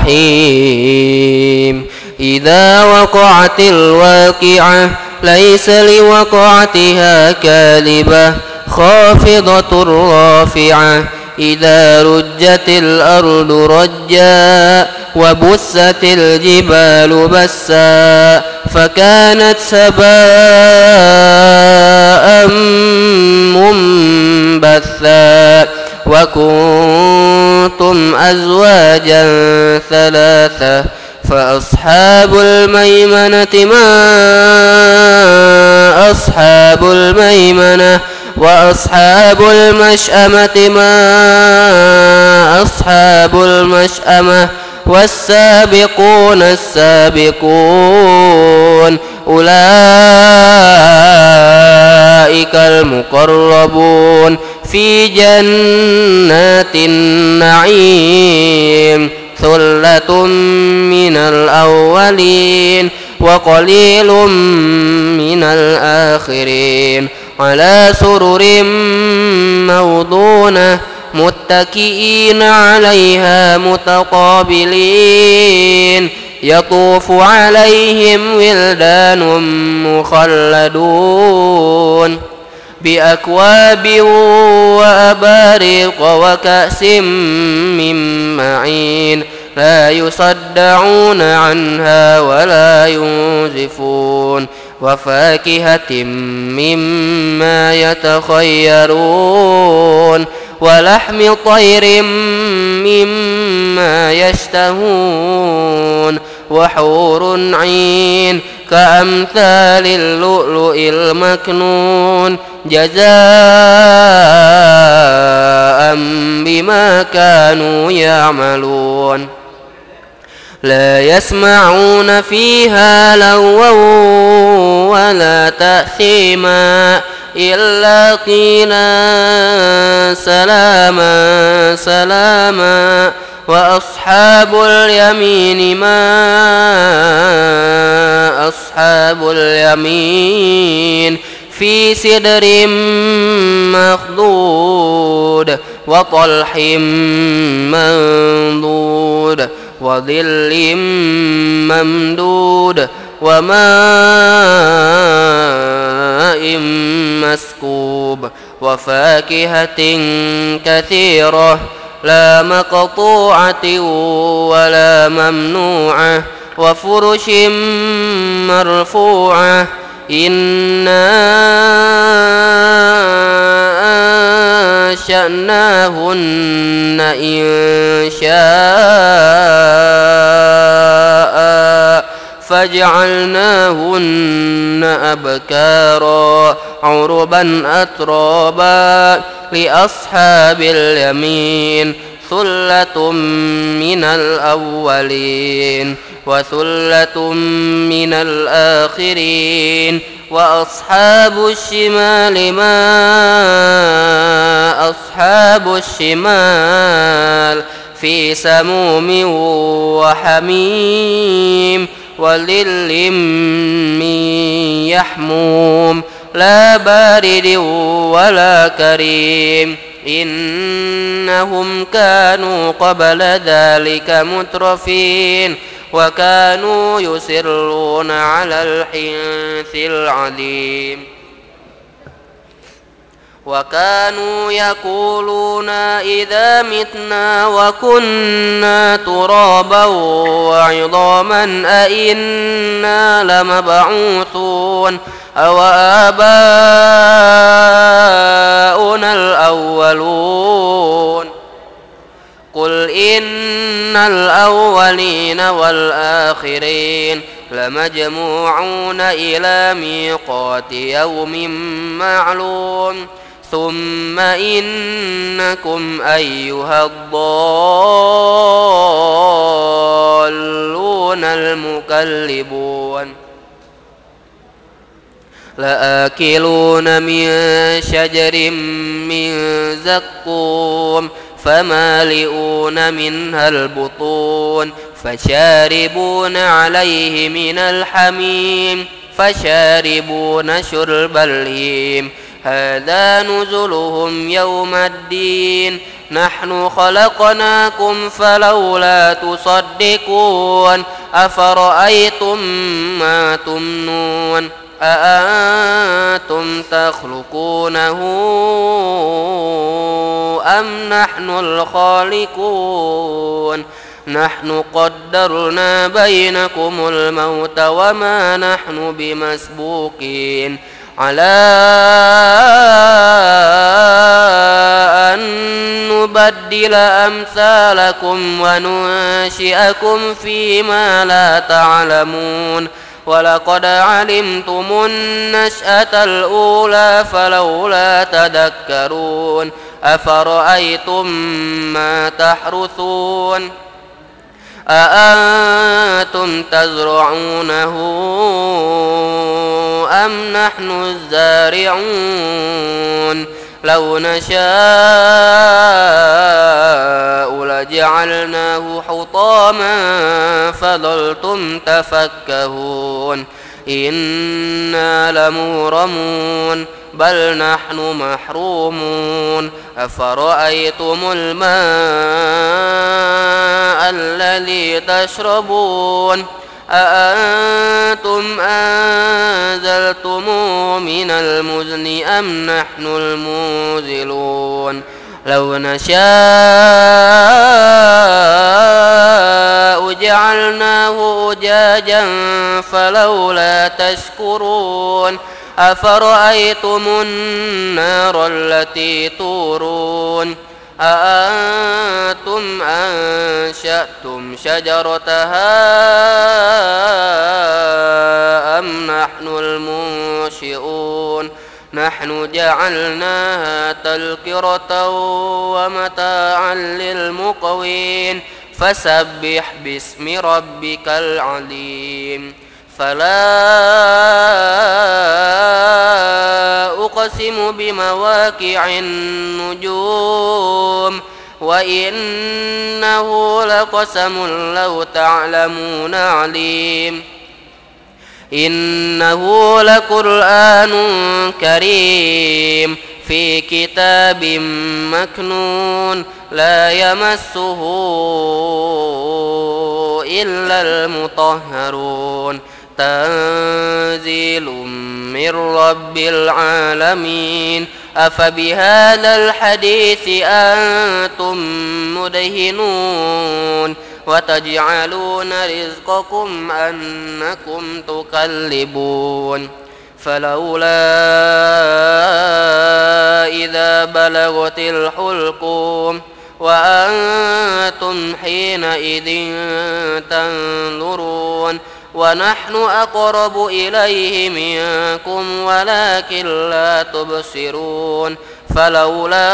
الرحيم إذا وقعت الواقعة ليس لوقعتها كاذبة خافضة رافعة إذا رجت الأرض رجا وبست الجبال بسا فكانت سباء منبثا وكنتم أزواجا ثلاثة فأصحاب الميمنة ما أصحاب الميمنة وأصحاب المشأمة ما أصحاب المشأمة والسابقون السابقون أولئك المقربون في جنات النعيم ثلة من الأولين وقليل من الآخرين على سرر موضونة متكئين عليها متقابلين يطوف عليهم ولدان مخلدون بأكواب وأباريق وكأس من معين لا يصدعون عنها ولا ينزفون وفاكهة مما يتخيرون ولحم طير مما يشتهون وحور عين كأمثال اللؤلؤ المكنون جزاء بما كانوا يعملون لا يسمعون فيها لغوا ولا تأثيما إلا قيلا سلاما سلاما. وأصحاب اليمين ما أصحاب اليمين في سدر مخضود وطلح منضود وظل ممدود وماء مسكوب وفاكهة كثيرة لا مقطوعة ولا ممنوعة وفرش مرفوعة. إنا أنشأناهن إنشاء فجعلناهن أبكارا عربا أترابا لأصحاب اليمين ثلة من الأولين وثلة من الآخرين. وأصحاب الشمال ما أصحاب الشمال في سموم وحميم وظل من يحموم لا بارد ولا كريم. إنهم كانوا قبل ذلك مترفين وكانوا يصرون على الحنث العظيم وكانوا يقولون إذا متنا وكنا ترابا وعظاما أئنا لمبعوثون أو آباؤنا الأولون. قل إن الأولين والآخرين لمجموعون إلى ميقات يوم معلوم ثم إنكم أيها الضالون المكذبون لآكلون من شجر من زقوم فمالئون منها البطون فشاربون عليه من الحميم فشاربون شرب الهيم. هذا نزلهم يوم الدين نحن خلقناكم فلولا تصدقون. أفرأيتم ما تمنون أأنتم تخلقونه أم نحن الخالقون نحن قدرنا بينكم الموت وما نحن بمسبوقين على أن نبدل أمثالكم وننشئكم فيما لا تعلمون. ولقد علمتم النشأة الأولى فلولا تذكرون. أفرأيتم ما تحرثون أأنتم تزرعونه أم نحن الزارعون لو نشاء لجعلناه حطاما فظلتم تفكهون. إنا لمغرمون بل نحن محرومون. أفرأيتم الماء الذي تشربون أأنتم أنزلتموه من المزن أم نحن المنزلون لو نشاء جعلناه أجاجا فلولا تشكرون. أفرأيتم النار التي تورون أأنتم أنشأتم شجرتها أم نحن المنشئون نحن جعلناها تذكرة ومتاعا للمقوين فسبح باسم ربك العظيم فلا أقسم بمواقع النجوم وإنه لقسم لو تعلمون عليم إنه لقرآن كريم في كتاب مكنون لا يمسه إلا المطهرون تنزيل من رب العالمين أفبهذا الحديث أنتم مدهنون وتجعلون رزقكم أنكم تكذبون فلولا إذا بلغت الحلقوم وأنتم حينئذ تنظرون ونحن أقرب إليه منكم ولكن لا تبصرون فلولا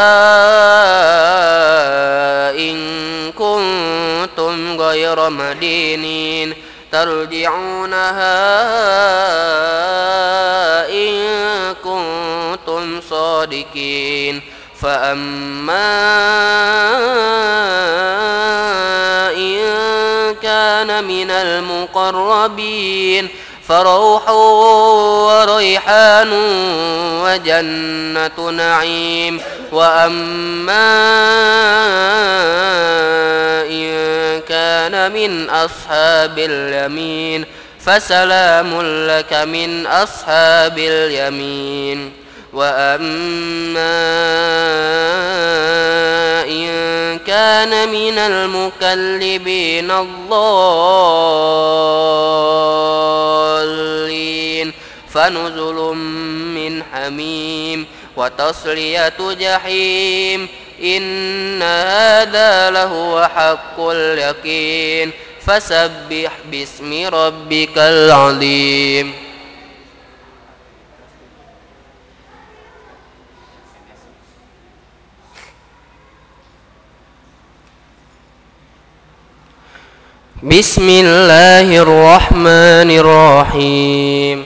إن كنتم غير مدينين ترجعونها إن كنتم صادقين فأما إن كان من المقربين فروح وريحان وجنة نعيم وأما إن كان من أصحاب اليمين فسلام لك من أصحاب اليمين وأما إن كان من المكذبين الضالين فنزل من حميم وتصلية جحيم إن هذا لهو حق اليقين فسبح باسم ربك العظيم بسم الله الرحمن الرحيم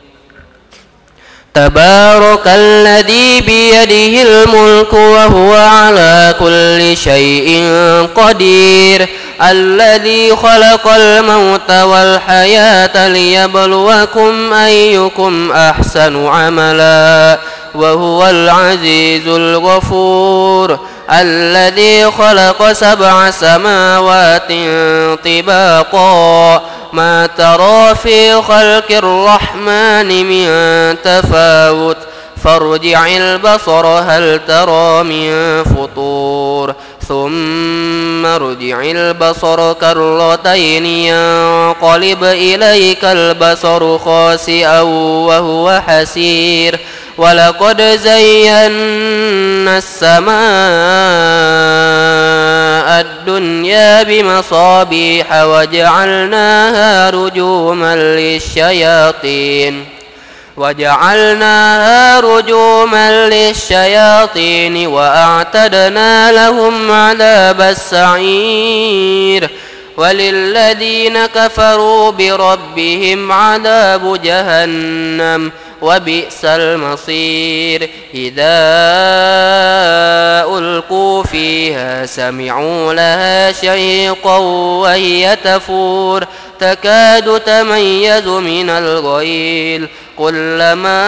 تبارك الذي بيده الملك وهو على كل شيء قدير الذي خلق الموت والحياة ليبلوكم أيكم أحسن عملا وهو العزيز الغفور الذي خلق سبع سماوات طباقا ما ترى في خلق الرحمن من تفاوت فارجع البصر هل ترى من فطور ثم ارجع البصر كرتين ينقلب إليك البصر خاسئا وهو حسير ولقد زينا السماء الدنيا بمصابيح وجعلناها رجوما للشياطين وجعلناها رجوما للشياطين وأعتدنا لهم عذاب السعير وللذين كفروا بربهم عذاب جهنم وبئس المصير إذا ألقوا فيها سمعوا لها شهيقا وهي تفور تكاد تميز من الغيظ كلما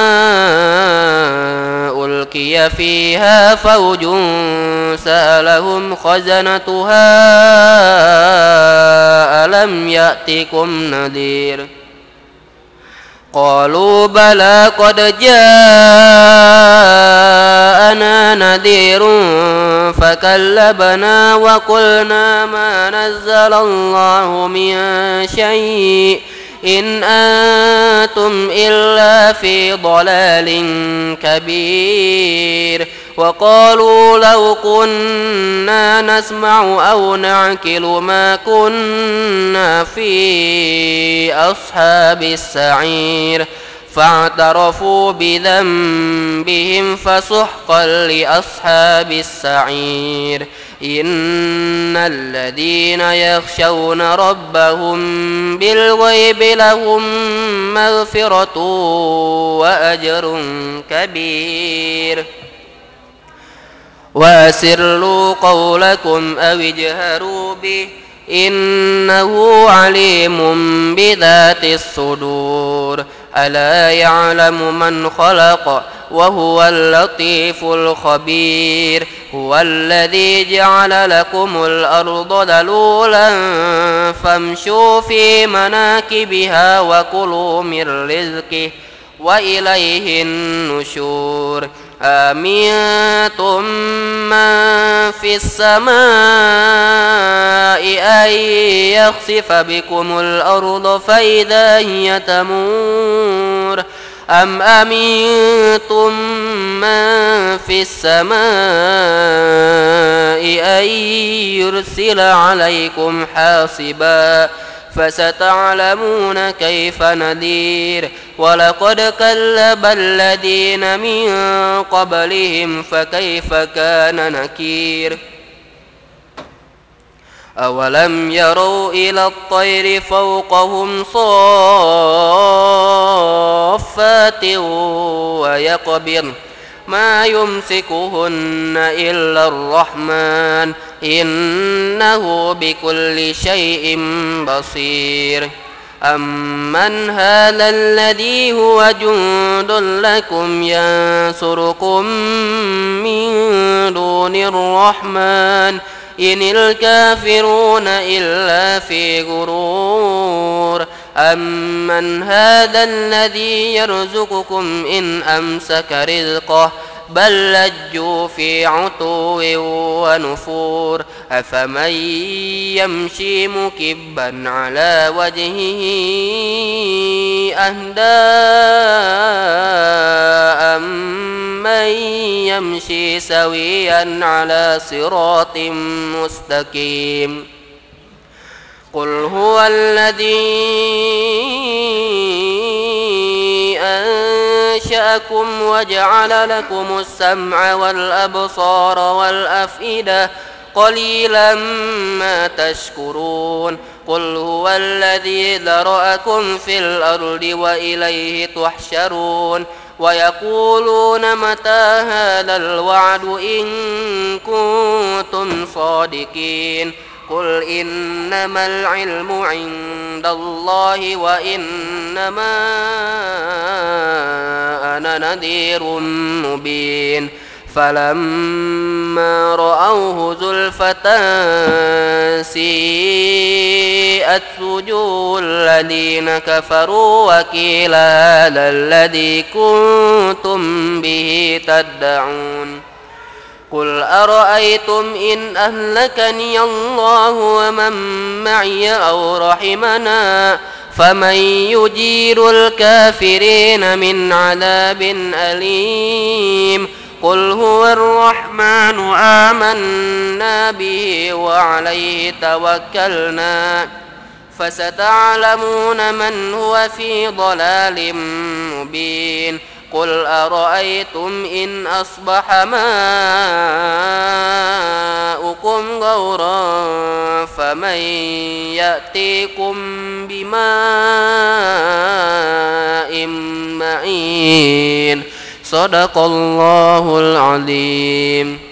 ألقي فيها فوج سألهم خزنتها ألم يأتكم نذير قالوا بلى قد جاءنا نذير فكذبنا وقلنا ما نزل الله من شيء إن أنتم إلا في ضلال كبير وقالوا لو كنا نسمع أو نعقل ما كنا في أصحاب السعير فاعترفوا بذنبهم فسحقا لأصحاب السعير إن الذين يخشون ربهم بالغيب لهم مغفرة وأجر كبير وأسروا قولكم أو اجهروا به إنه عليم بذات الصدور ألا يعلم من خلق وهو اللطيف الخبير هو الذي جعل لكم الأرض ذلولا فامشوا في مناكبها وكلوا من رزقه وإليه النشور أأمنتم من في السماء أن يخسف بكم الأرض فإذا هي تمور أم أمنتم من في السماء أن يرسل عليكم حاصبا فستعلمون كيف نذير ولقد كذب الذين من قبلهم فكيف كان نكير أولم يروا إلى الطير فوقهم صافات ويقبضن ما يمسكهن إلا الرحمن إنه بكل شيء بصير أمن هذا الذي هو جند لكم ينصركم من دون الرحمن إن الكافرون إلا في غرور أمن هذا الذي يرزقكم إن أمسك رزقه بل لجوا في عتو ونفور أفمن يمشي مكبا على وجهه أهدى أمن يمشي سويا على صراط مستقيم قل هو الذي أنشأكم وجعل لكم السمع والأبصار والأفئدة قليلا ما تشكرون قل هو الذي ذرأكم في الأرض وإليه تحشرون ويقولون متى هذا الوعد إن كنتم صادقين قل إنما العلم عند الله وإنما أنا نذير مبين فلما رأوه زلفة سيئت وجوه الذين كفروا وقيل هذا الذي كنتم به تدعون قل أرأيتم إن أهلكني الله ومن معي أو رحمنا فمن يجير الكافرين من عذاب أليم قل هو الرحمن آمنا به وعليه توكلنا فستعلمون من هو في ضلال مبين قل أرأيتم إن أصبح ماؤكم غورا فمن يأتيكم بماء معين صدق الله العظيم.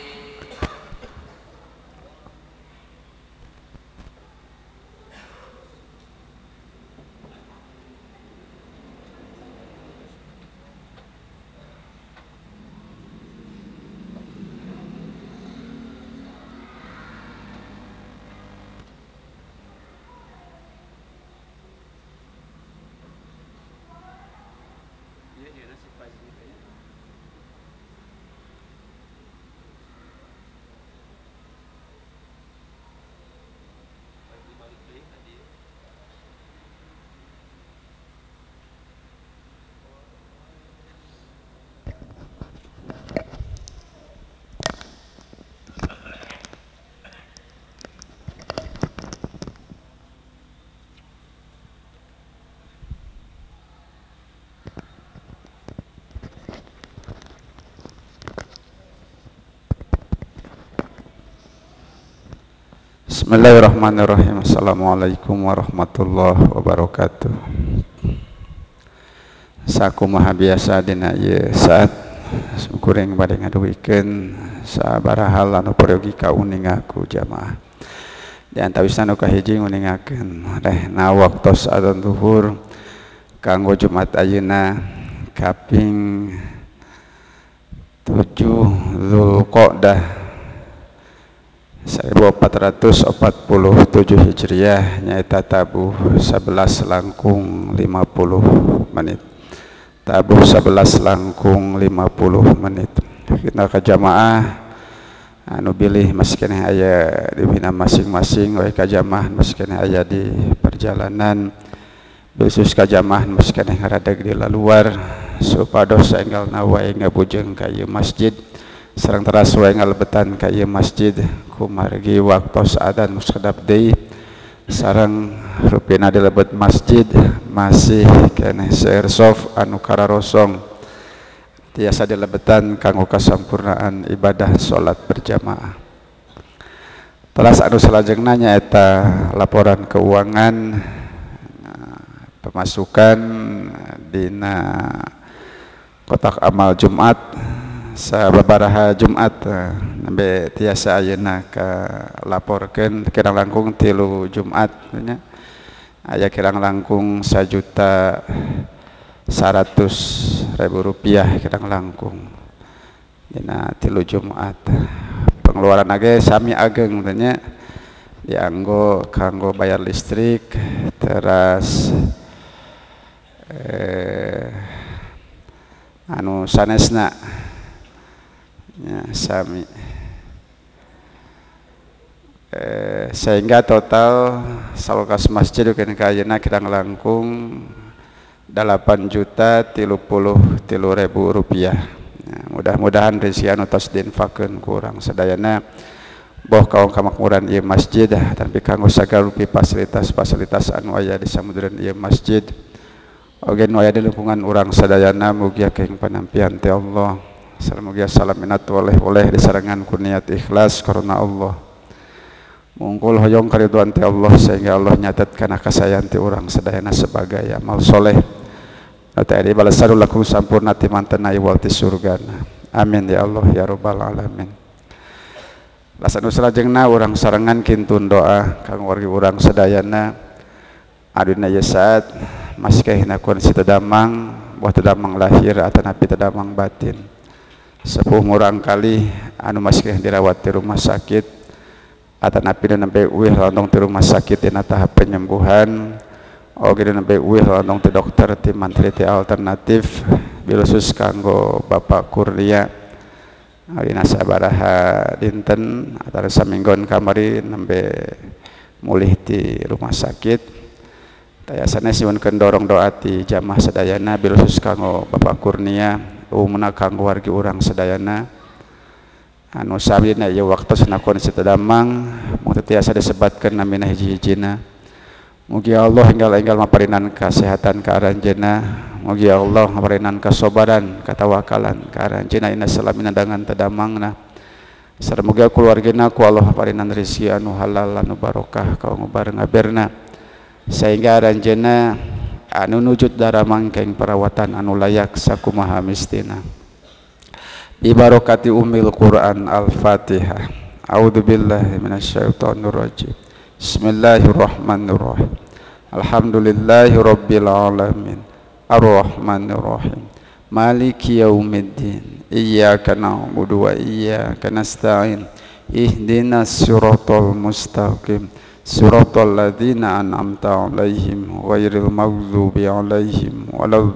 Bismillahirrahmanirrahim. Assalamualaikum warahmatullahi wabarakatuh. Sakumaha biasa dina ieu saat kuring bade ngaduhikeun sabaraha hal anu peryogi kauningaku jamaah. Di antawisna nu kahiji nguningakeun rehna waktos adzan zuhur kanggo Jumat ayeuna kaping tujuh Zulqa'dah seribu empat ratus empat puluh tujuh Hijriah nyaeta tabuh sebelas langkung lima puluh menit. Tabuh sebelas langkung lima puluh menit. Kita ka jamaah anu bilih maskeneh aya di wina masing-masing we ka jamaah maskeneh aya di perjalanan khusus ka jamaah maskeneh ngaradeg di laluar supados enggalna wae ngabujeng ka ieu masjid sareng teras wae ngalebetan ka ieu masjid kumargi waktos adzan muskedap deui sareng rupina di lebet masjid masih keneh seirsof anu kararosong tiasa dilebetan kanggo kasampurnaan ibadah salat berjamaah. Telas anu salajengna nyaeta laporan keuangan pemasukan dina kotak amal Jumat sababaraha Jumat nembe tiasa ayeuna ka laporkeun kirang langkung tilu Jumat nya aya kirang langkung sajuta saratus ribu rupiah kirang langkung dina tilu Jumat. Pengeluaran age sami ageng nya dianggo kanggo bayar listrik teras eh, anu sanesna ya sami eh, sehingga total salukas masjid ukeun ka ayeuna kirang langkung delapan juta tilu puluh tilu ribu rupiah. Ya, mudah-mudahan rezeki anu tos diinfaqkeun ku urang sadayana boh kaum kamakmuran ieu masjid tapi kanggo sagarupi fasilitas-fasilitas anu aya di samudreun ieu masjid oge nu aya di lingkungan urang sadayana mugi akeh panampian ti Allah. Mugia salam minat oleh-oleh disarengan ku niat ikhlas karena Allah. Mungkul hoyong karidwan ti Allah sehingga Allah nyatetkeun kasayan ti urang sadayana sebagai amal soleh. Tadi balasan lakum sampurna ti mantenna iwal ti surgana. Amin ya Allah ya rabbal alamin. Lasan salajengna urang sarengan kintun doa kanggo wargi urang sadayana aduna ieu saat maskehna kondisi tedamang buah tedamang lahir atanapi tedamang batin. Sepuh murang kali anu masih dirawat di rumah sakit atanapi nembe uih landong di rumah sakit dina tahap penyembuhan oge nembe uih landong ti dokter ti mantri ti alternatif bilusus kanggo Bapak Kurnia dina sabaraha dinten atau saminggon kamari nembe mulih ti rumah sakit tayasana siunkeun dorong doa ti jamaah sadayana bilusus kanggo Bapak Kurnia umumna kanggo wargi urang sadayana anu sabina ieu waktosna kondisi tedamang mun tiasa disebatkeun namina hiji-hijina mugi Allah enggal-enggal maparinan kasehatan ka aranjeunna mugi Allah maparinan kasabaran katawakalan ka aranjeunna inna salamina dengan tedamangna sareng mugi keluargana ku Allah maparinan rezeki anu halal anu barokah kaum bareng aberna sehingga aranjeunna anu nujud daramang keng perawatan anu layak sakumaha mistina bi barokati ummil Quran al-Fatihah. A'udzubillahi minasyaitonir rajim. Bismillahirrahmanirrahim. Alhamdulillahi rabbil alamin. Arrahmanir rahim. Maliki yaumiddin. Iyyaka na'budu wa iyyaka nasta'in. Ihdinas siratal mustaqim. Suratul ladzina an'amta 'alaihim ghairil maghdubi 'alaihim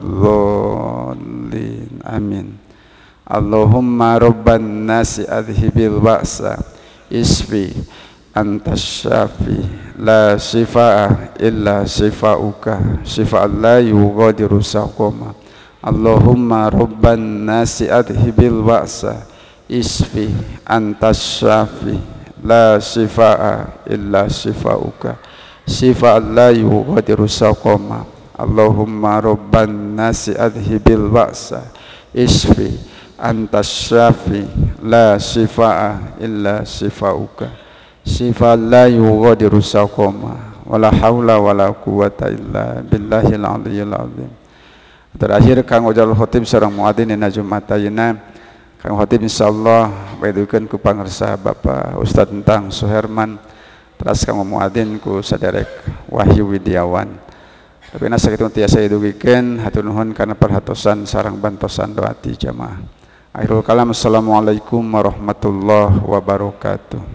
waladdallin. Amin. Allahumma rabban nasi adhibil ba'sa isfi antas syafi la shifaa illa shifauka shifaan la yughadiru saqama. Allahumma rabban nasi adhibil ba'sa isfi antas syafi la shifaa illa shifauka shifaan la yughadiru saqama. Allahumma rabban nasi adhibil ba'sa isfi antas syafi la shifaa illa shifauka sifat la yughadiru saqama wala haula wala quwata illa billahil aliyyil azim. Terakhir Kang Ujal Khotib seorang muadzin dina Jumat ayeuna. Kang Khotib insyaallah baedukeun ku pangarsa Bapak Ustaz Entang Suherman, teras Kang muadzin ku saderek Wahyu Widiawan. Tapi na sakitu tiasa didugikeun hatur nuhun kana perhatosan sareng bantosan doa ti jamaah. Akhirul kalam, assalamualaikum warahmatullahi wabarakatuh.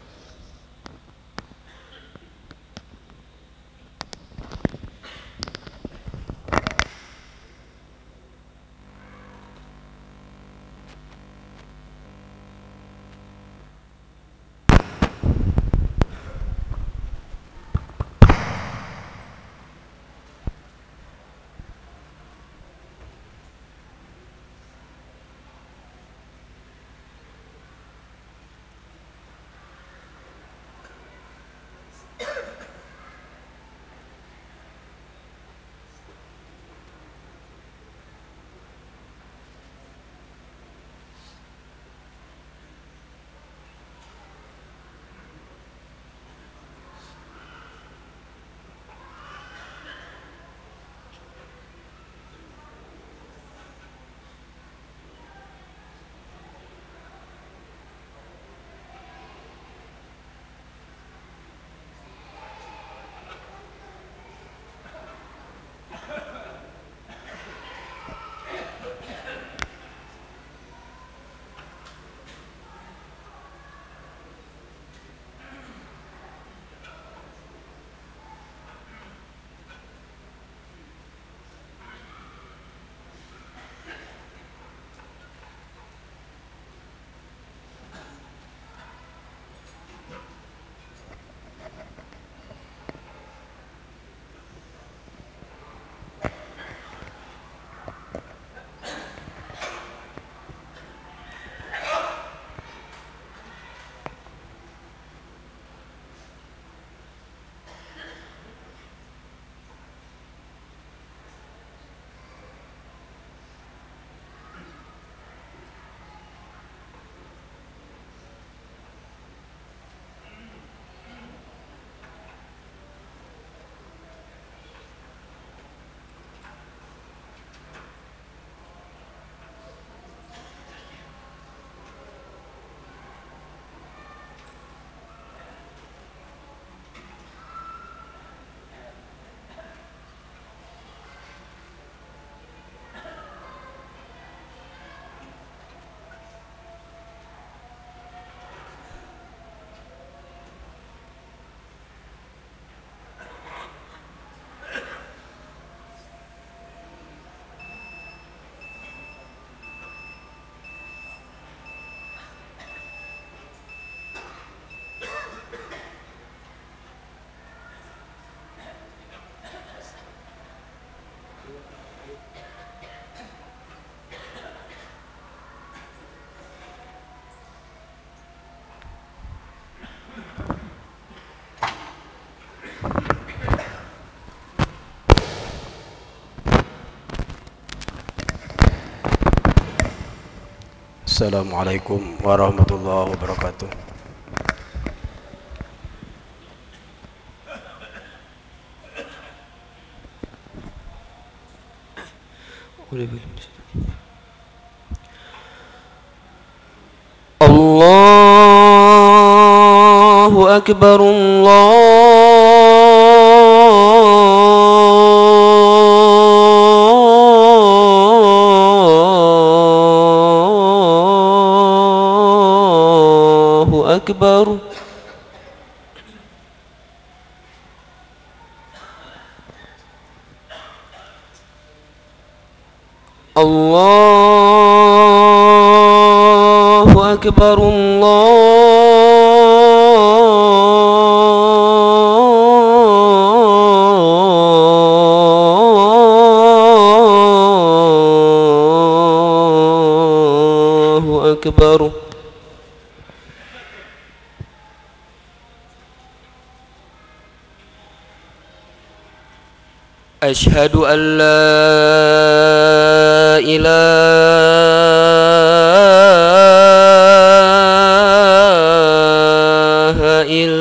Assalamualaikum warahmatullahi wabarakatuh.
Allahu Akbar, Allahu Akbar. Allahu Akbar, Allahu Akbar. Ashhadu an la ilaha illallah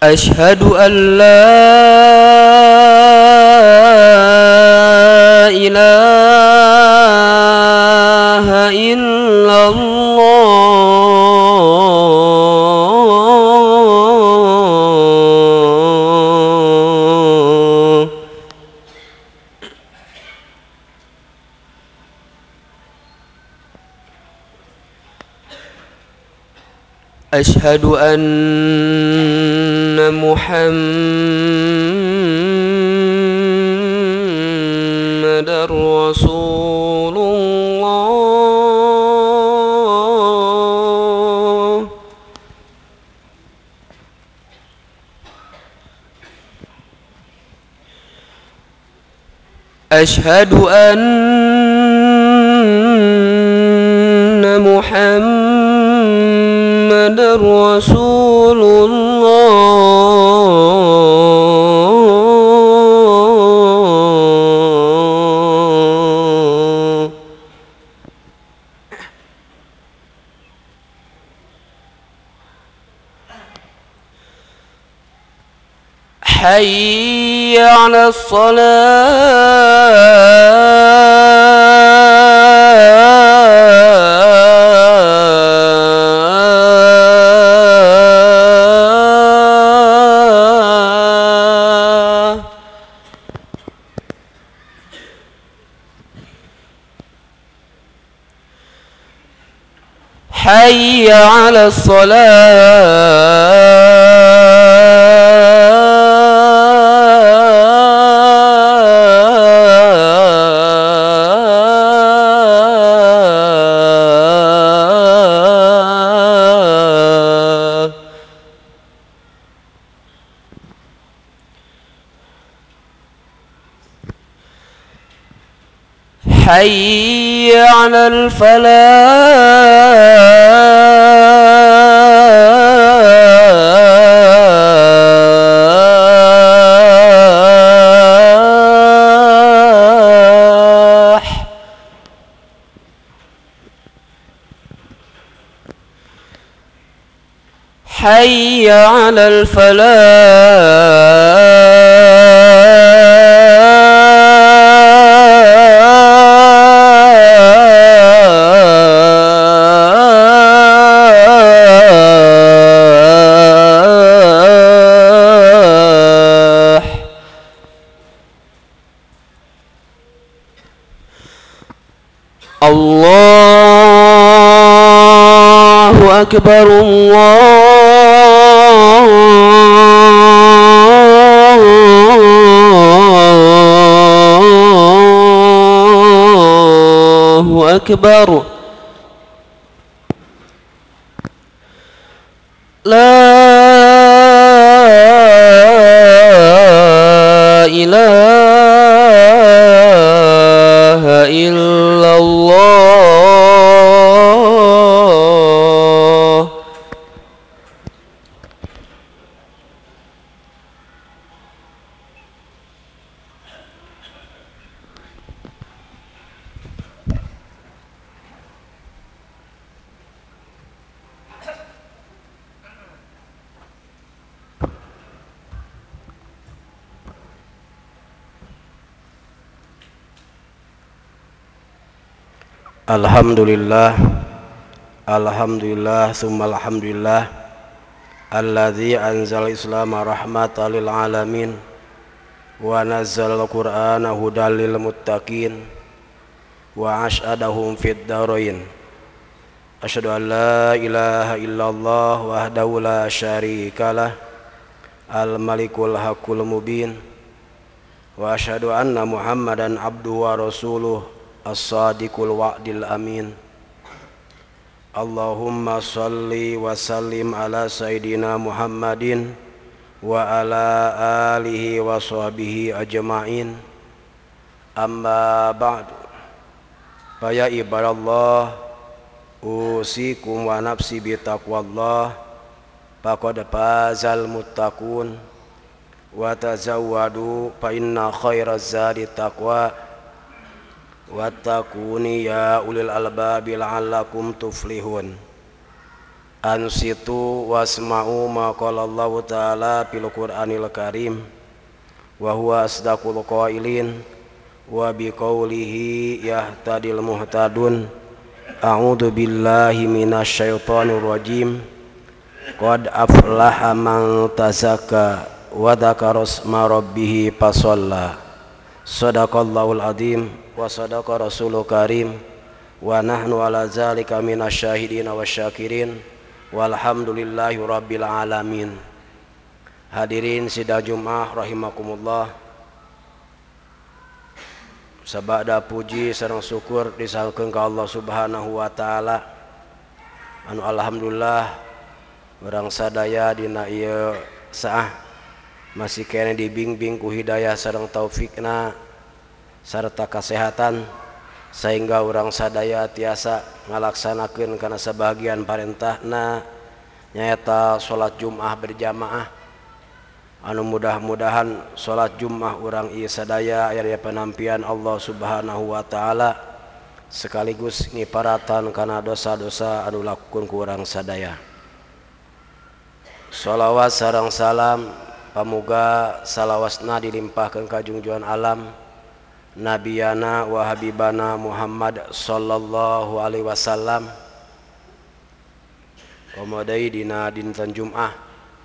أشهد أن لا إله إلا الله أشهد أن محمدا رسول الله أشهد أن محمدا رسول الله حي على الصلاة حي على الصلاة حي على الفلاح حي على الفلاح الله أكبر الله أكبر لا إله إلا الله
Alhamdulillah, Alhamdulillah, summa alhamdulillah, alladzi anzal islama rahmatan lil alamin wa nazzal qur'ana hudal lil muttaqin wa ashadahum fid darain. Asyhadu an la ilaha illallah wahdahu la syarikalah al malikul haqqul mubin wa asyhadu anna muhammadan abduhu wa rasuluh as-sadiqul wa'dil amin. Allahumma salli wa sallim ala sayyidina Muhammadin wa ala alihi wa sahbihi ajma'in. Amma ba'du. Faya ibadallah, usikum wa nafsi bi taqwallah, faqad fazal muttaqun, wa tazawwadu fa inna khairaz zadi taqwa, wattaquni ya ulil albabi la'allakum tuflihun. ansitu wasma'u ma qala Allah ta'ala fil Qur'anil Karim wa huwa asdaqul qailin wa biqaulihi yahtadil muhtadun. A'udzu billahi minasyaitonir rajim. Qad aflaha man tazakka wa dzakara isma rabbih fasalla. Shadaqallahul azim wa sadaqa rasulul karim wa nahnu ala zalika minasyahidin wasyakirin walhamdulillahi rabbil alamin. Hadirin sidang Jumat rahimakumullah. Sabada puji sareng syukur disangkeun ka Allah Subhanahu wa taala anu alhamdulillah urang sadaya dina ieu saah masih kene dibimbing ku hidayah sareng taufikna sarta kasehatan sehingga urang sadaya tiasa ngalaksanakeun kana sabagian parentahna nyaeta salat Jumat berjamaah. Anu mudah-mudahan salat Jumat urang ieu sadaya aya penampian Allah Subhanahu wa taala sekaligus ngiparatan kana dosa-dosa anu lakukeun ku urang sadaya. Shalawat sareng salam pamuga salawasna dilimpahkeun ka junjungan alam Nabiyana wa Habibana Muhammad sallallahu alaihi wasallam. Komadai dina dinten Jumat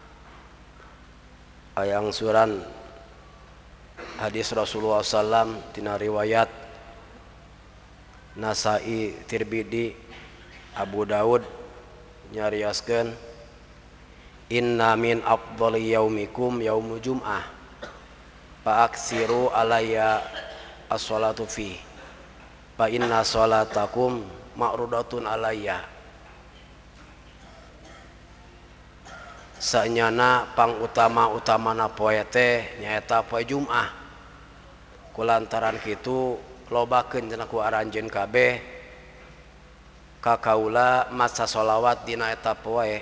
ayang suran hadis Rasulullah sallam tina riwayat Nasai, Tirmidzi, Abu Daud nyarioskeun inna min afdali yaumikum yaumul jum'ah fa aksiru alayya as-salatu fi fa inna salatakum ma'rudatun alayya. Sanyana pang utama-utamana poe teh nyaeta poe Jumat. Kulantaran kitu lobakeun cenah ku aranjeun kabeh ka kaula maca sholawat dina eta poe.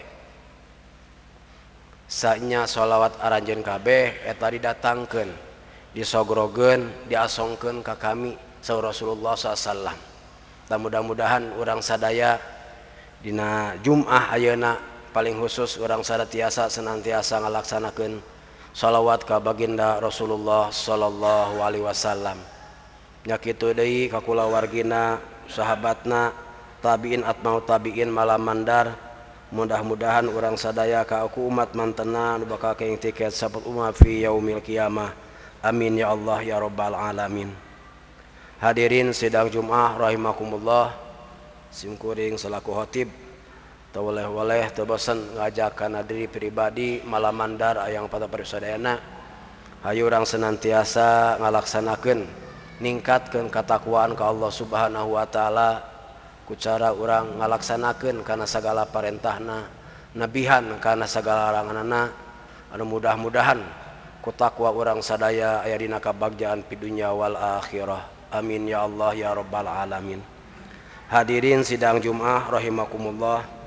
Sanya sholawat aranjeun kabeh eta didatangkeun, disogrogeun, diasongkeun ka kami saur Rasulullah sallallahu alaihi wasallam. Dan mudah-mudahan urang sadaya dina Jumat ayeuna paling khusus urang sadatiasa senantiasa ngalaksanakeun sholawat ka baginda Rasulullah sallallahu alaihi wasallam. Nya kitu deui ka kulawargina, sahabatna, tabiin atmau tabiin malam mandar. Mudah-mudahan urang sadaya ka aku umat mantena nu bakal keing tiket sabut umat fi yaumil qiyamah. Amin ya Allah ya rabbal alamin. Hadirin sidang Jumat rahimakumullah. Simkuring selaku khatib teu waleh-waleh teu bosen ngajak kana diri pribadi malam mandar ayang pada parisadayana hayu urang senantiasa ngalaksanakeun ningkatkeun katakwaan ka Allah Subhanahu wa taala ku cara urang ngalaksanakeun kana sagala parentahna nabihan kana sagala laranganna anu mudah-mudahan ku takwa urang sadaya aya dina kabagjaan fi dunya wal akhirah. Amin ya Allah ya rabbal alamin. Hadirin sidang Jumat rahimakumullah.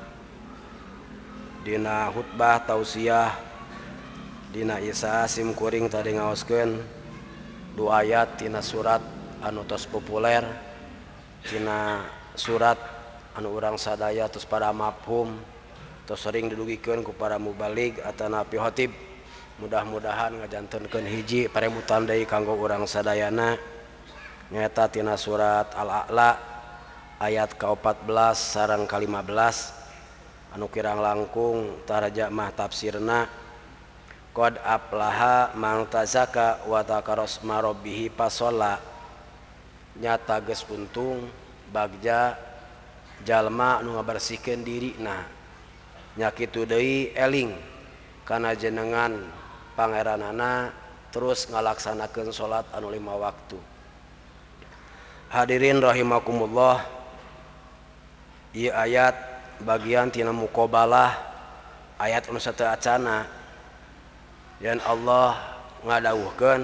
Dina khutbah tausiah dina Isa simkuring tadi ngaoskeun dua ayat tina surat anu tos populer tina surat anu urang sadaya tos pada mafhum tos sering didugikeun ku para mubalig atana pi khatib. Mudah-mudahan ngajantenkeun hiji parebutan deui kanggo urang sadayana nyaeta tina surat Al-A'la ayat ka opat belas sareng ka lima belas anu kirang langkung taraja mah tafsirna qad aflaha man tazakka wa dzakara isma rabbih fasalla. Nyata geus untung bagja jalma anu ngabersihkeun dirina nya kitu deui eling kana jenengan pangeranana terus ngalaksanakeun salat anu lima waktu. Hadirin rahimakumullah. Ieu ayat bagian tina muqabalah ayat anu sateu acana dan Allah ngadawuhkeun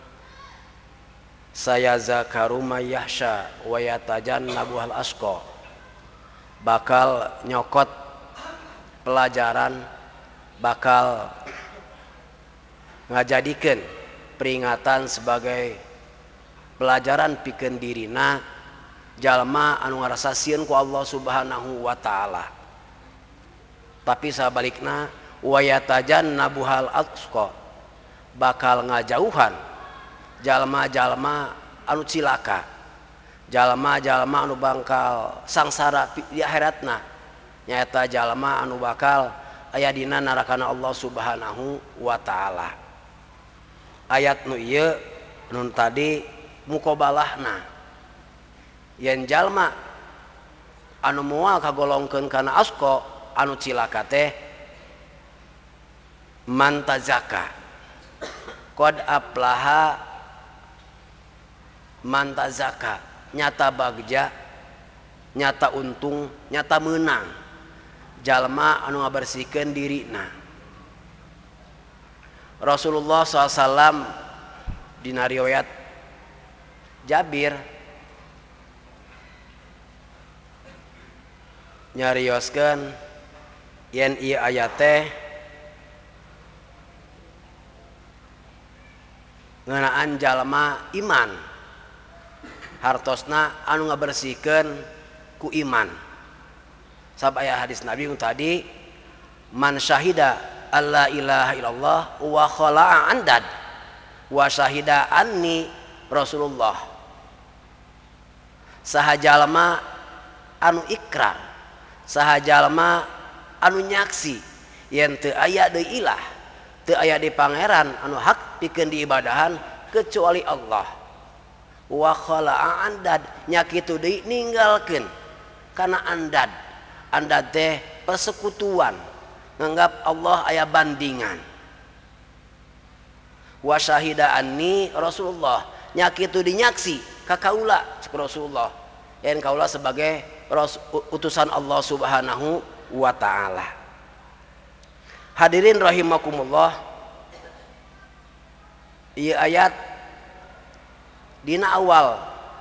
sayazakaru may yahsha wa yatajannabuhal asqa. Bakal nyokot pelajaran, bakal ngajadikeun peringatan sebagai pelajaran pikeun dirina jalma anu ngarasasieun ku Allah Subhanahu wa taala. tapi sabalikna wayatajannabuhal atqa bakal ngajauhan jalma-jalma anu cilaka, jalma-jalma anu bakal sangsara di akhiratna, nyaeta jalma anu bakal aya dina narakana Allah Subhanahu wa taala. Ayat nu ieu nun tadi muqabalahna yen jalma anu moal kagolongkeun kana asqa anu cilaka teh man tazakka qad aflaha man tazakka, nyata bagja, nyata untung, nyata menang jalma anu ngabersihkeun dirina. Rasulullah shallallahu alaihi wasallam dina riwayat Jabir nyarioskeun yen ieu aya teh ngeunaan jalma iman hartosna anu ngabersihkeun ku iman. Sabab aya hadis Nabi yang tadi man syahida alla ilaha illallah wa khala'a andad wa syahida anni Rasulullah. Saha jalma anu ikrar, saha jalma anu nyaksi yen teu aya deui ilah, teu aya di pangeran anu hak pikeun diibadahan kecuali Allah. Wa khala'a andad nya kitu deui ninggalkeun kana andad. Andad teh persekutuan, nganggap Allah aya bandingan. Wa syahida anni Rasulullah nya kitu dinyaksi ka kaula Rasulullah yen kaula sebagai utusan Allah Subhanahu wa taala. Hadirin rahimakumullah, ieu ayat dina awal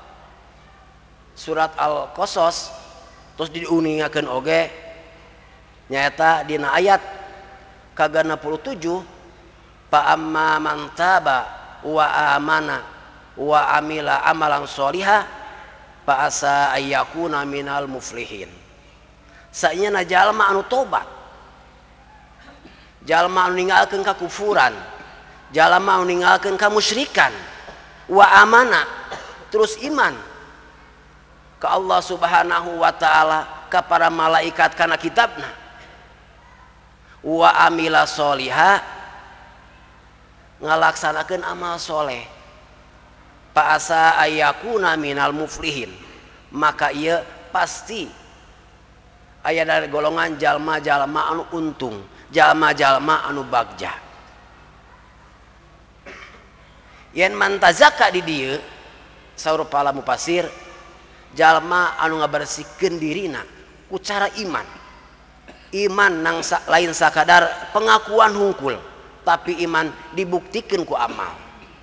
surat Al-Qasas terus diuningakeun oge nyaeta dina ayat ka genep puluh tujuh fa amma man taba wa amana wa amila amalan sholiha fa asa ayyakuna minal muflihin. Saenyana jalma anu tobat, jalma anu ninggalkeun kakufuran, jalma anu ninggalkeun kamusyrikan, wa amana terus iman ka Allah Subhanahu wa taala, ka para malaikat kana kitabna, wa amila sholiha ngalaksanakeun amal soleh, fa asa ayyakuna minal muflihin, maka ieu pasti aya dari golongan jalma-jalma anu untung, jalma-jalma anu bagja. Yen man tazakka di dieu saur para mufasir jalma anu ngabersihkeun dirina ku cara iman. Iman nang sa, lain sakadar pengakuan hungkul, tapi iman dibuktikeun ku amal.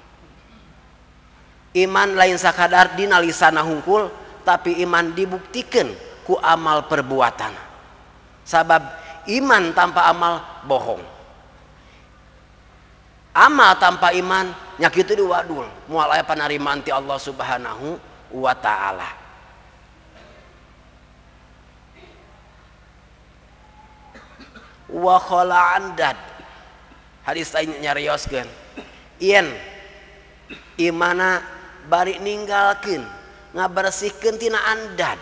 Iman lain sakadar dina lisanna hungkul, tapi iman dibuktikeun ku amal perbuatan. Sabab iman tanpa amal bohong. Amal tanpa iman nya kitu diwadul, moal aya panarimaan ti Allah Subhanahu wa taala. Wa khala andad hadis lain nyarioskeun yen imana bari ninggalkeun ngabersihkeun tina andad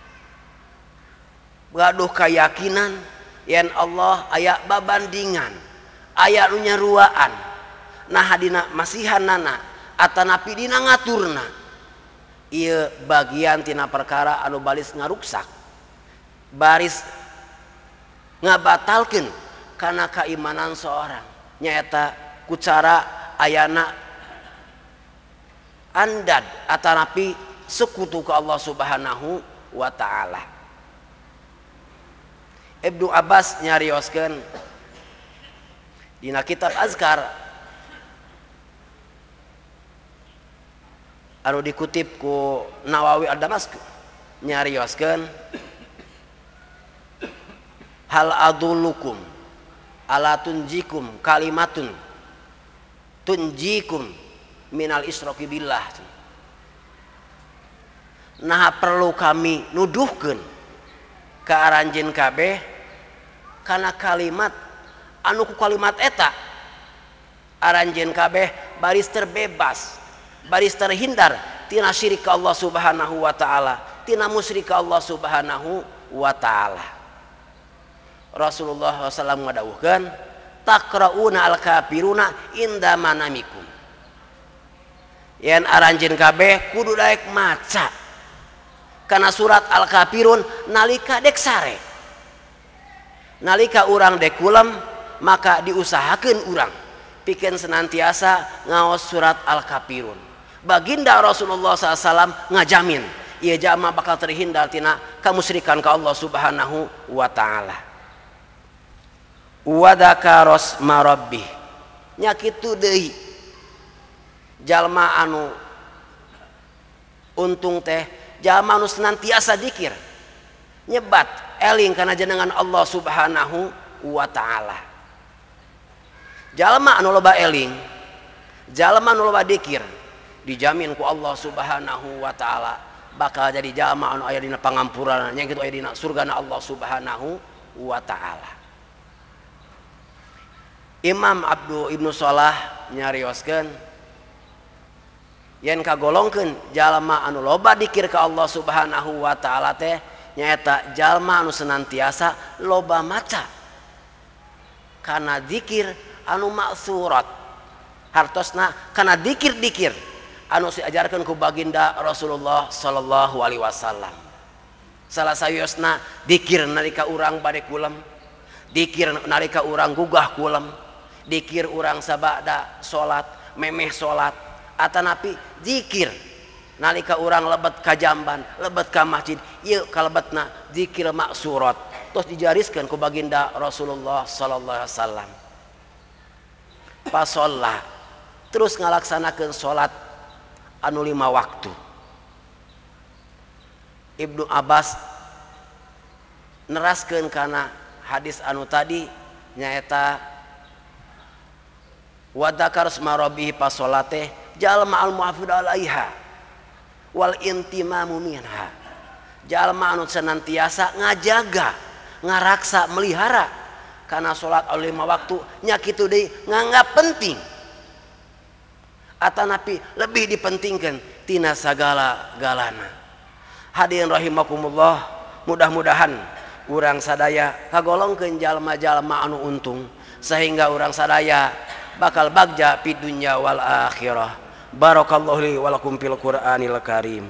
gaduh kayakinan yen Allah aya babandingan, aya nu nyaruaan, nah dina masihanana atanapi dina ngaturna, ieu bagian tina perkara anu baris ngaruksak, baris ngabatalkeun kana keimanan seorang, nyaeta ku cara ayana andad atanapi sekutu ke Allah Subhanahu wa taala. Ibnu Abbas nyarioskeun dina kitab Azkar anu dikutip ku Nawawi Ad-Damasq nyarioskeun hal adullukum ala tunjikum kalimatun tunjikum minal isroki billah. Nah perlu kami nuduhkeun ka aranjeun kabeh karena kalimat anu ku kalimat eta aranjeun kabeh baris terbebas, baris terhindar tina syirik ka Allah Subhanahu wa taala, tina musyrik ka Allah Subhanahu wa taala. Rasulullah sallallahu alaihi wasallam ngadawuhkeun taqrauna al-kafiruna inda manamikum. Yen aranjeun kabeh kudu daek maca kana surat al-kafirun nalika dek sare. Nalika urang dek kulem maka diusahakeun urang pikeun senantiasa ngaos surat al-kafirun. Baginda Rasulullah sallallahu alaihi wasallam ngajamin ieu jalma bakal terhindar tina kamusyrikan ka Allah Subhanahu wa taala. Wa dzakaros marabbih nya kitu deui jalma anu untung teh jalma anu senantiasa dzikir nyebat eling kana jenengan Allah Subhanahu wa taala. Jalma anu loba eling, jalma anu loba dzikir dijamin ku Allah Subhanahu wa taala bakal jadi jalma anu aya dina pangampuran nya kitu aya dina surgana Allah Subhanahu wa taala. Imam Abdul Ibnu Shalah nyarioskeun yen kagolongkeun jalma anu loba dikir ka Allah Subhanahu wa taala teh nyaeta jalma anu senantiasa loba maca kana zikir anu maksurat hartosna kana dikir-dikir anu diajarkeun ku baginda Rasulullah sallallahu alaihi wasallam. Salah sayosna dikir nalika urang bade kulem, dikir nalika urang gugah kulem, dikir urang sabada salat, memeh salat, atanapi zikir nalika urang lebet ka jamban, lebet ka masjid, ieu kalebetna zikir maksurat. Terus dijariskeun ku baginda Rasulullah sallallahu alaihi wasallam. Pasolla terus ngalaksanakeun salat anu lima waktu. Ibnu Abbas neraskeun kana hadis anu tadi nyaeta wa dzakar asma rabbih pasolate jalma al muhafid alaiha wal intimamu minha. Jalma anu senantiasa ngajaga, ngaraksa, melihara kana salat anu lima waktu nya kitu deui nganggap penting. Atanapi lebih dipentingkan tina sagala galana. Hadirin rahimakumullah, mudah-mudahan urang sadaya kagolongkeun jalma-jalma anu untung sehingga urang sadaya bakal bagja fid dunya wal akhirah. Barakallahu li wa lakum fil Qur'anil Karim.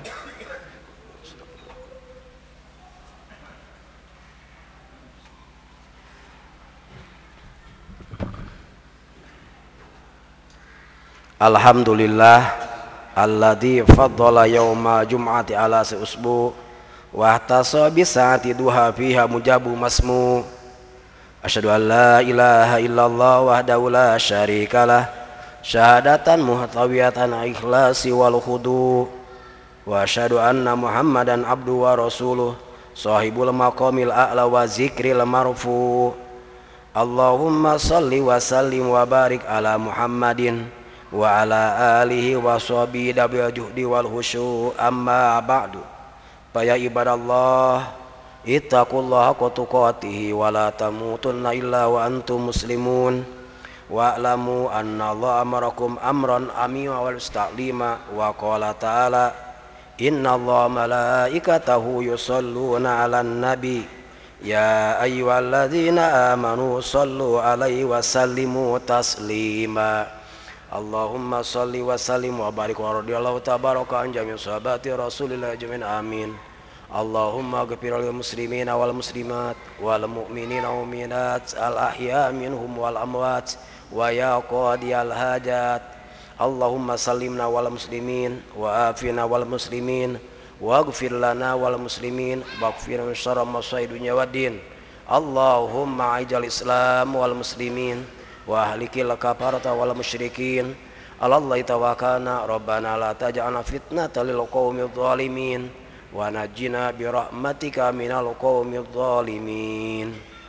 Alhamdulillah alladzi faddala yauma jum'ati ala usbu wa tasa bi saati duha fiha mujabu masmu. Asyhadu an la ilaha illallah wahdahu la syarikalah syahadatan muhtawiyatan ikhlasi wal khudu wa asyhadu anna muhammadan abdu wa rasuluh sahibul maqamil a'la wa zikril marfu. Allahumma salli wa sallim wa barik ala Muhammadin wa ala alihi wa sahbihi dabil juhdi wal khusyu amma ba'du. Fa ya ibadallah ittaqullaha haqqa tuqatih wa la tamutunna illa wa antum muslimun wa alamu anna Allah amarakum amran amima wal istaqlima wa qala ta'ala inna Allah malaikatahu yusalluna 'alan nabi ya ayyuhalladzina amanu sallu 'alaihi wa sallimu taslima. Allahumma salli wa sallim wa barik wa radiyallahu tabaraka an jami' sahabati Rasulillah ajmain amin. Allahumma ghfir lil muslimina wal muslimat wal mu'minina wal mu'minat al ahya minhum wal amwat wa ya qadiyal hajat. Allahumma sallimna wal muslimin wa afina wal muslimin wa ghfir lana wal muslimin waghfir min syarri masa'id dunya waddin. Allahumma ij'al islam wal muslimin wa ahlikil kafarata wal musyrikin alallahi tawakkalna rabbana la taj'alna fitnatan lil qaumidh dhalimin wa najjina bi rahmatika minal qaumidh dhalimin.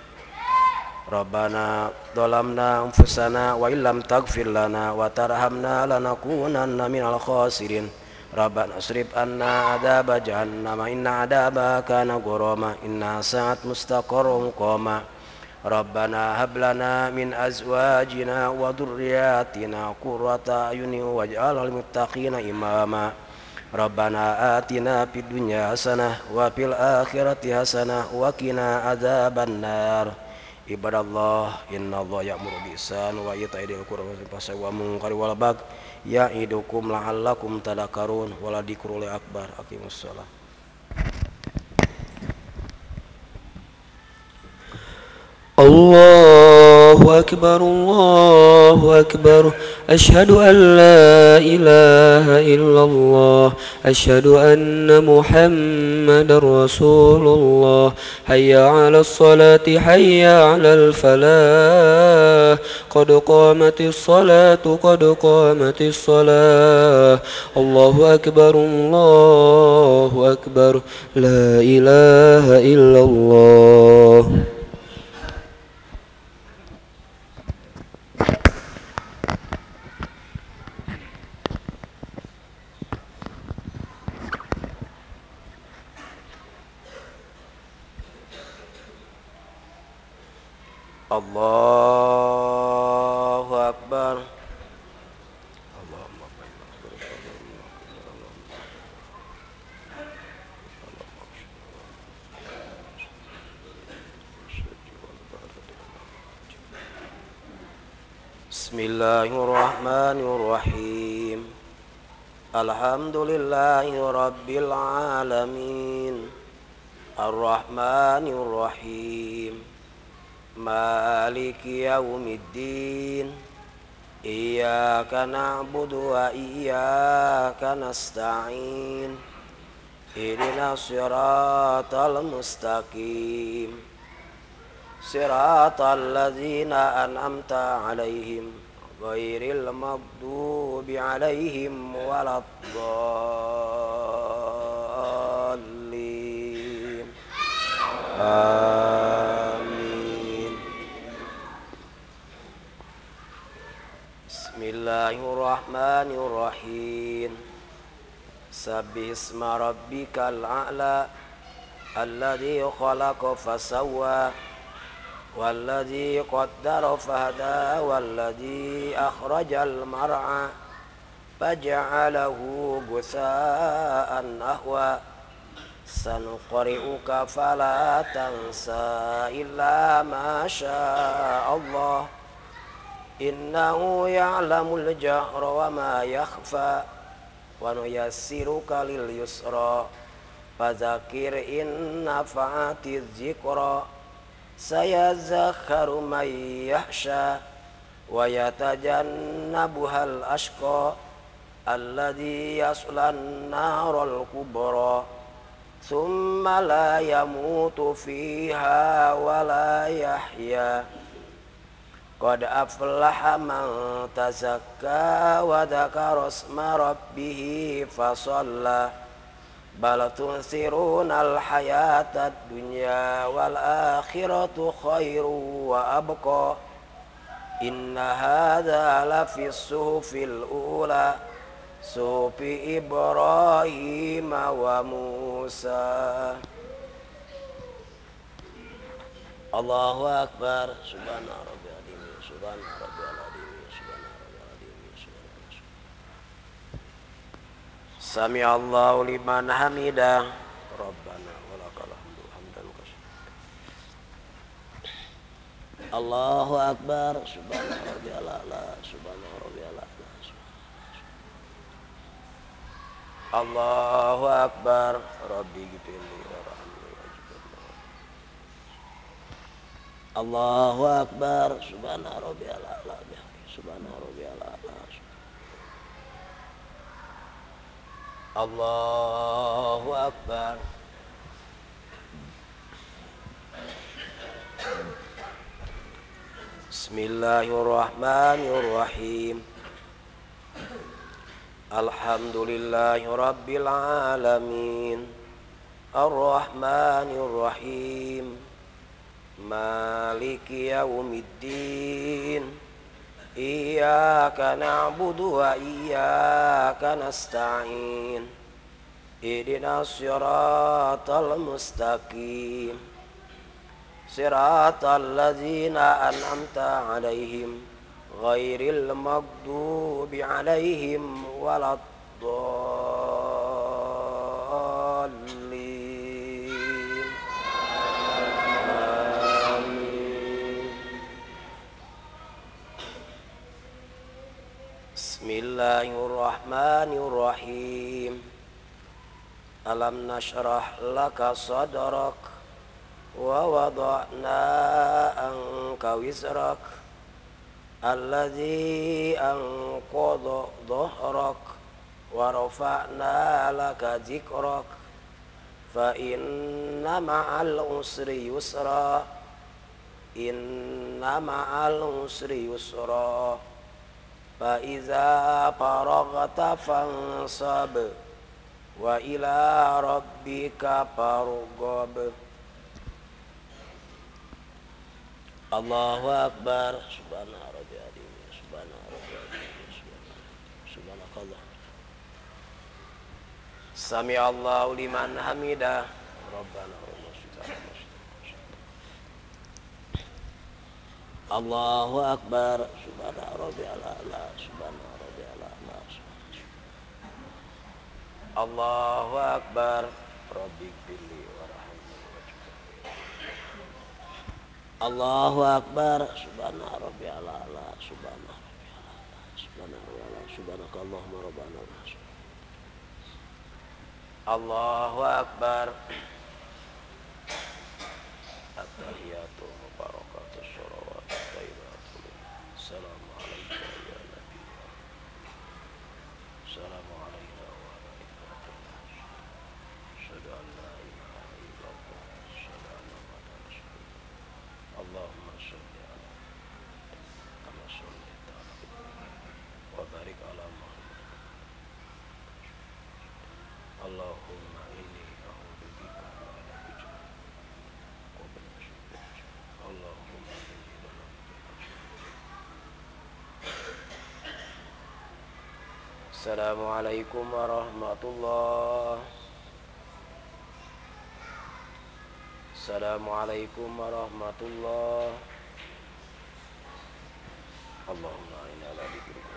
Rabbana dhalamna anfusana wa illam taghfir lana wa tarhamna lanakunanna minal khasirin. Rabbana asrif anna adzaba jahannam inna adzabaha kana ghurama inna sa'at mustaqarrun qama. Rabbana hab lana min azwajina wa dhurriyyatina qurrata a'yunin waj'alna lil muttaqina imama. Rabbana atina fid dunya hasanah wa fil akhirati hasanah wa qina adzabannar. Ibadallah, innallaha ya'muru bil ihsani wa ita'i dzil qurba wal fahsya'i wal munkari wal baghi ya'idukum la'allakum tadhakkarun. Wa la dzikrullahi akbar. Aqimussalah. Allahu akbar, Allahu akbar. Asyhadu an la ilaha illallah. Asyhadu anna Muhammadar Rasulullah. Hayya 'alas salati, hayya 'alal falah. Qad qamatis salatu, qad qamatis salah. Allahu akbar, Allahu akbar. La ilaha illallah. Allahu akbar. Bismillahirrahmanirrahim. Alhamdulillahi rabbil alamin. Ar-Rahmanirrahim. Maliki yaumiddin. Iyyaka na'budu wa iyyaka nasta'in. Ihdinas siratal mustaqim. Siratal ladzina an'amta 'alaihim ghairil maghdubi 'alaihim waladdallin. Bismillahirrahmanirrahim. Sabbihisma rabbikal a'la alladzi khalaqa fasawwa walladzi qaddara fahada walladzi akhrajal mar'a faj'alahu ghusaa'an ahwa. Sanuqri'uka fala tansa illa ma syaa Allah. Innahu ya'lamul jahra wa ma yakhfa wa nuyassiruka lil yusra fadzakir in nafa'atiz dzikra sayadzakkaru may yakhsha wa yatajannabuhal ashqa alladzi yaslan naral kubra thumma la yamutu fiha wa la yahya. Qad aflaha man tazakka wa dzakara isma rabbih fasalla. Bal tu'thirunal hayatad dunya wal akhiratu khairu wa abqa. Inna hadza lafis suhufil ula suhufi Ibrahim wa Musa. Allahu akbar. Subhana rabbil azim. Subhana rabbil azim. Subhana rabbil azim. Sami Allahu liman hamidah. Rabbana walakal hamdu hamdan katsiran. Allahu akbar. Subhana rabbil a'la. Subhana rabbil a'la. Allahu akbar. Rabbi ghfirli warhamni waj'alni. Allahu akbar. Subhana rabbil a'la. Subhana rabbil a'la. Allahu akbar. Bismillahirrahmanirrahim. Alhamdulillahi rabbil alamin. Ar-Rahmanirrahim. Maliki yaumiddin. Iyyaka na'budu wa iyyaka nasta'in. Ihdinas siratal mustaqim. siratal ladzina an'amta 'alaihim ghairil maghdubi 'alaihim waladdallin. Amin. Bismillahirrahmanirrahim. Alam nashrah laka sadrak wa wada'na anka wizrak alladzi anqadha dhahrak wa rafa'na laka dzikrak fa inna ma'al usri yusra inna ma'al usri yusra fa iza faraghta fansab wa ila rabbika farghab. Allahu akbar. Subhana rabbiyal azim. Subhana rabbiyal azim. Subhanakallah. Sami Allahu liman hamidah. Rabbana Allahu akbar. Subhana rabbiyal a'la. Subhana rabbiyal a'la. Allahu akbar. Rabbighfirli warhamni. Allahu akbar. Subhana rabbiyal a'la. Subhana rabbiyal a'la. Subhana rabbiyal a'la. Subhanakallahumma rabbana. Allahu akbar. At-tahiyatu mubarakatuh sholawatu thayyibatu. Assalamu alayka ya nabi. Assalamu alayna wa barakatuh. Asyhadu an la ilaha illallah. Asyhadu anna Muhammadan rasulullah. Allahumma shalli ala kama shallaita ala wa barik ala Muhammad. Allahumma inni a'udzu bika min al-ujub wa min al-shubhat. Allahumma inni dhalamtu nafsi. Assalamualaikum warahmatullahi. Assalamualaikum warahmatullahi. Allahumma inna ala dzikrika.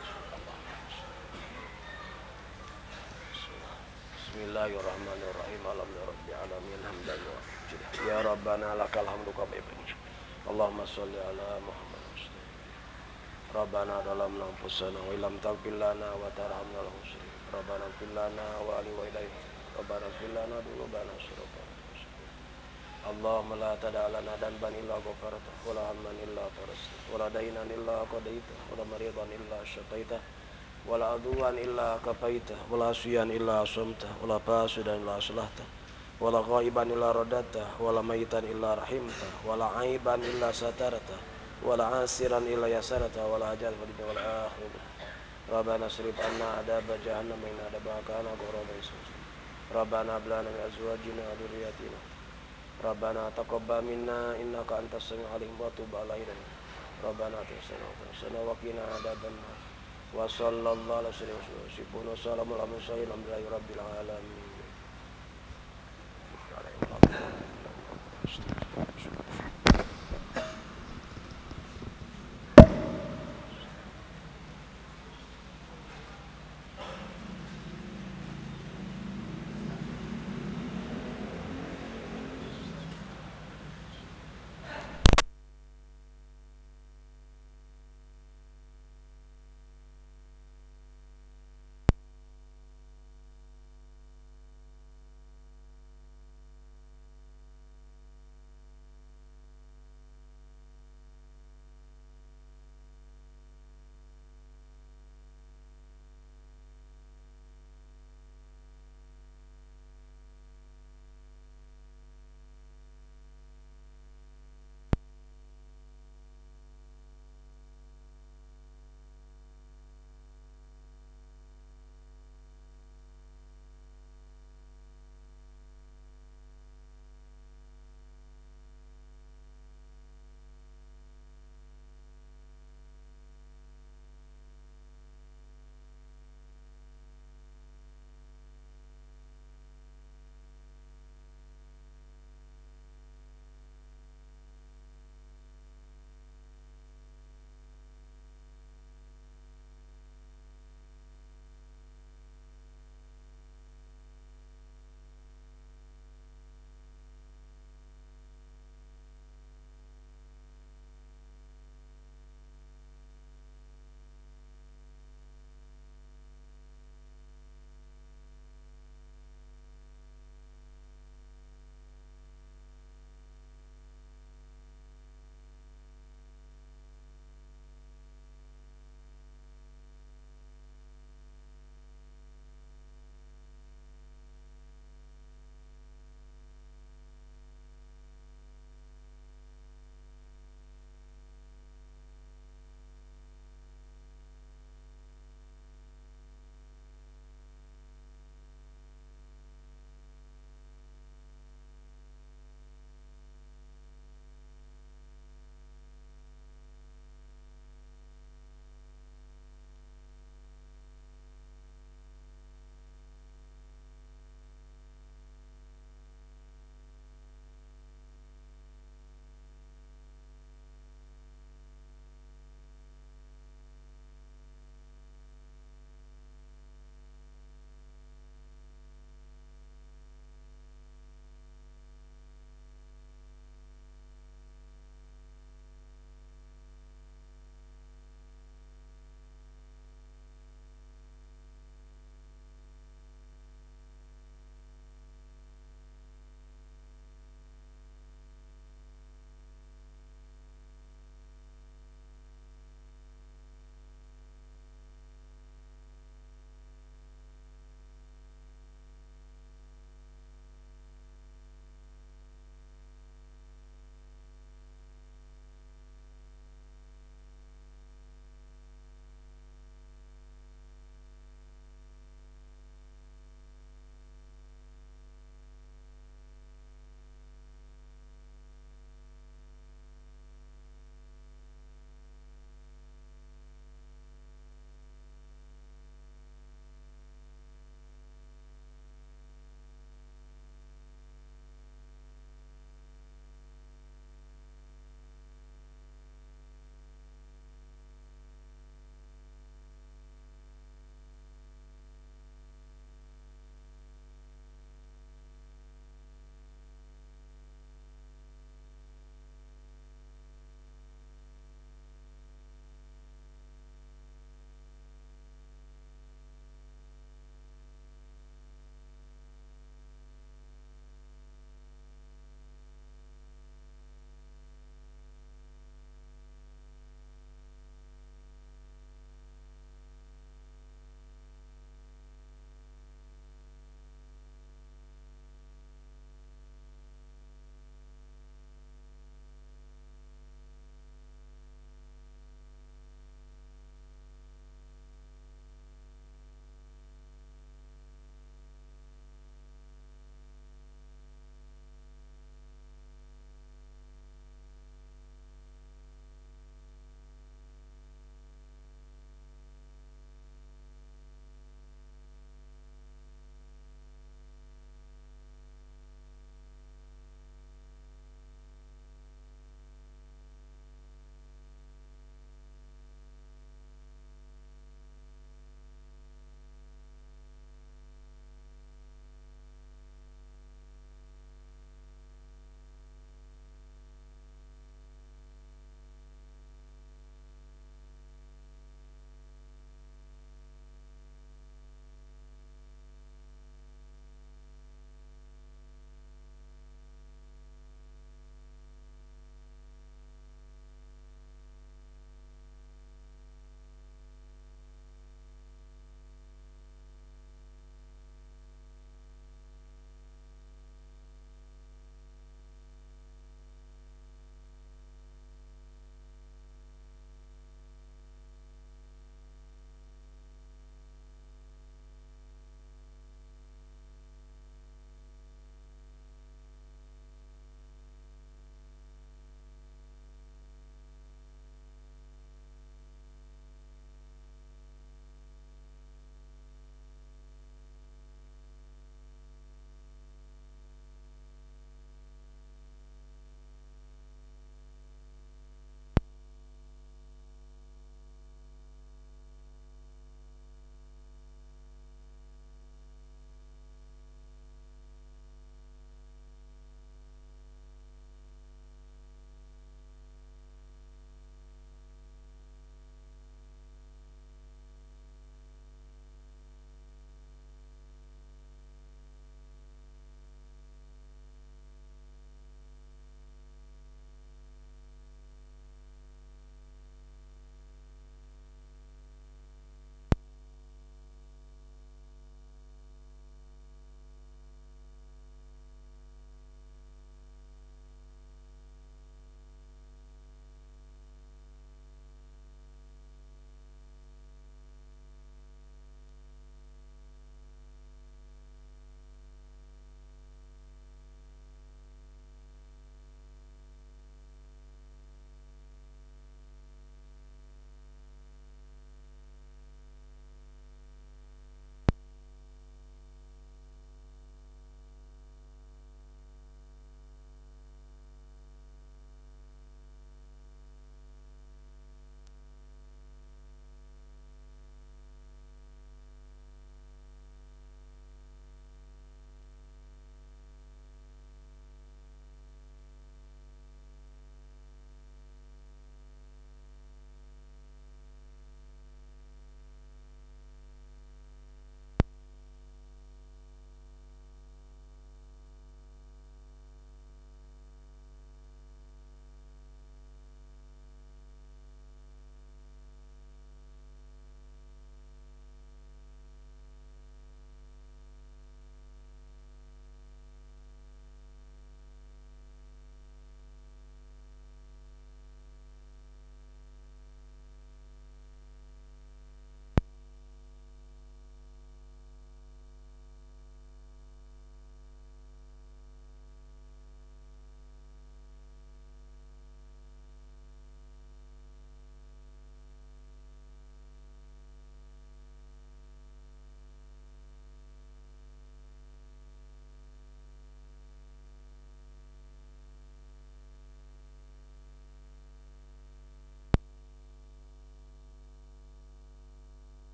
Bismillahirrahmanirrahim. Alhamdulillahirabbil alamin. Hamdan wa syukran. Ya Rabbana lakal hamdu kama yanbaghi. Allahumma shalli ala Muhammad. Rabbana dalamna anfusana wa illam taghfir lana wa tarhamna al-khusri. Rabbana ighfir lana wa li wa ilayhi. Rabbana ighfir lana dzunubana syuraka. Allahumma la tada' lana danban illa ghafarta wa la hamman illa farajta wa la daynan illa qadaita wa la maridan illa syafaita wa la aduwan illa kafaita wa la asyan illa aslamta wa la fasidan illa aslahta wa la ghaiban illa radata wa la mayitan illa rahimta wa la aiban illa satarta wa la asiran illa yasarta wa la hajat fid dunya wal akhirah. Rabbana srif anna adaba jahannam inna adabaha kana ghuraban. Rabbana hab lana min azwajina wa dhurriyyatina. Rabbana taqabbal minna innaka antas samiul alim wa tub alaina. Rabbana tasana wa qina adzabannar. Wa sallallahu alaihi wasallam wa salamun ala mursalin alhamdulillahi rabbil alamin.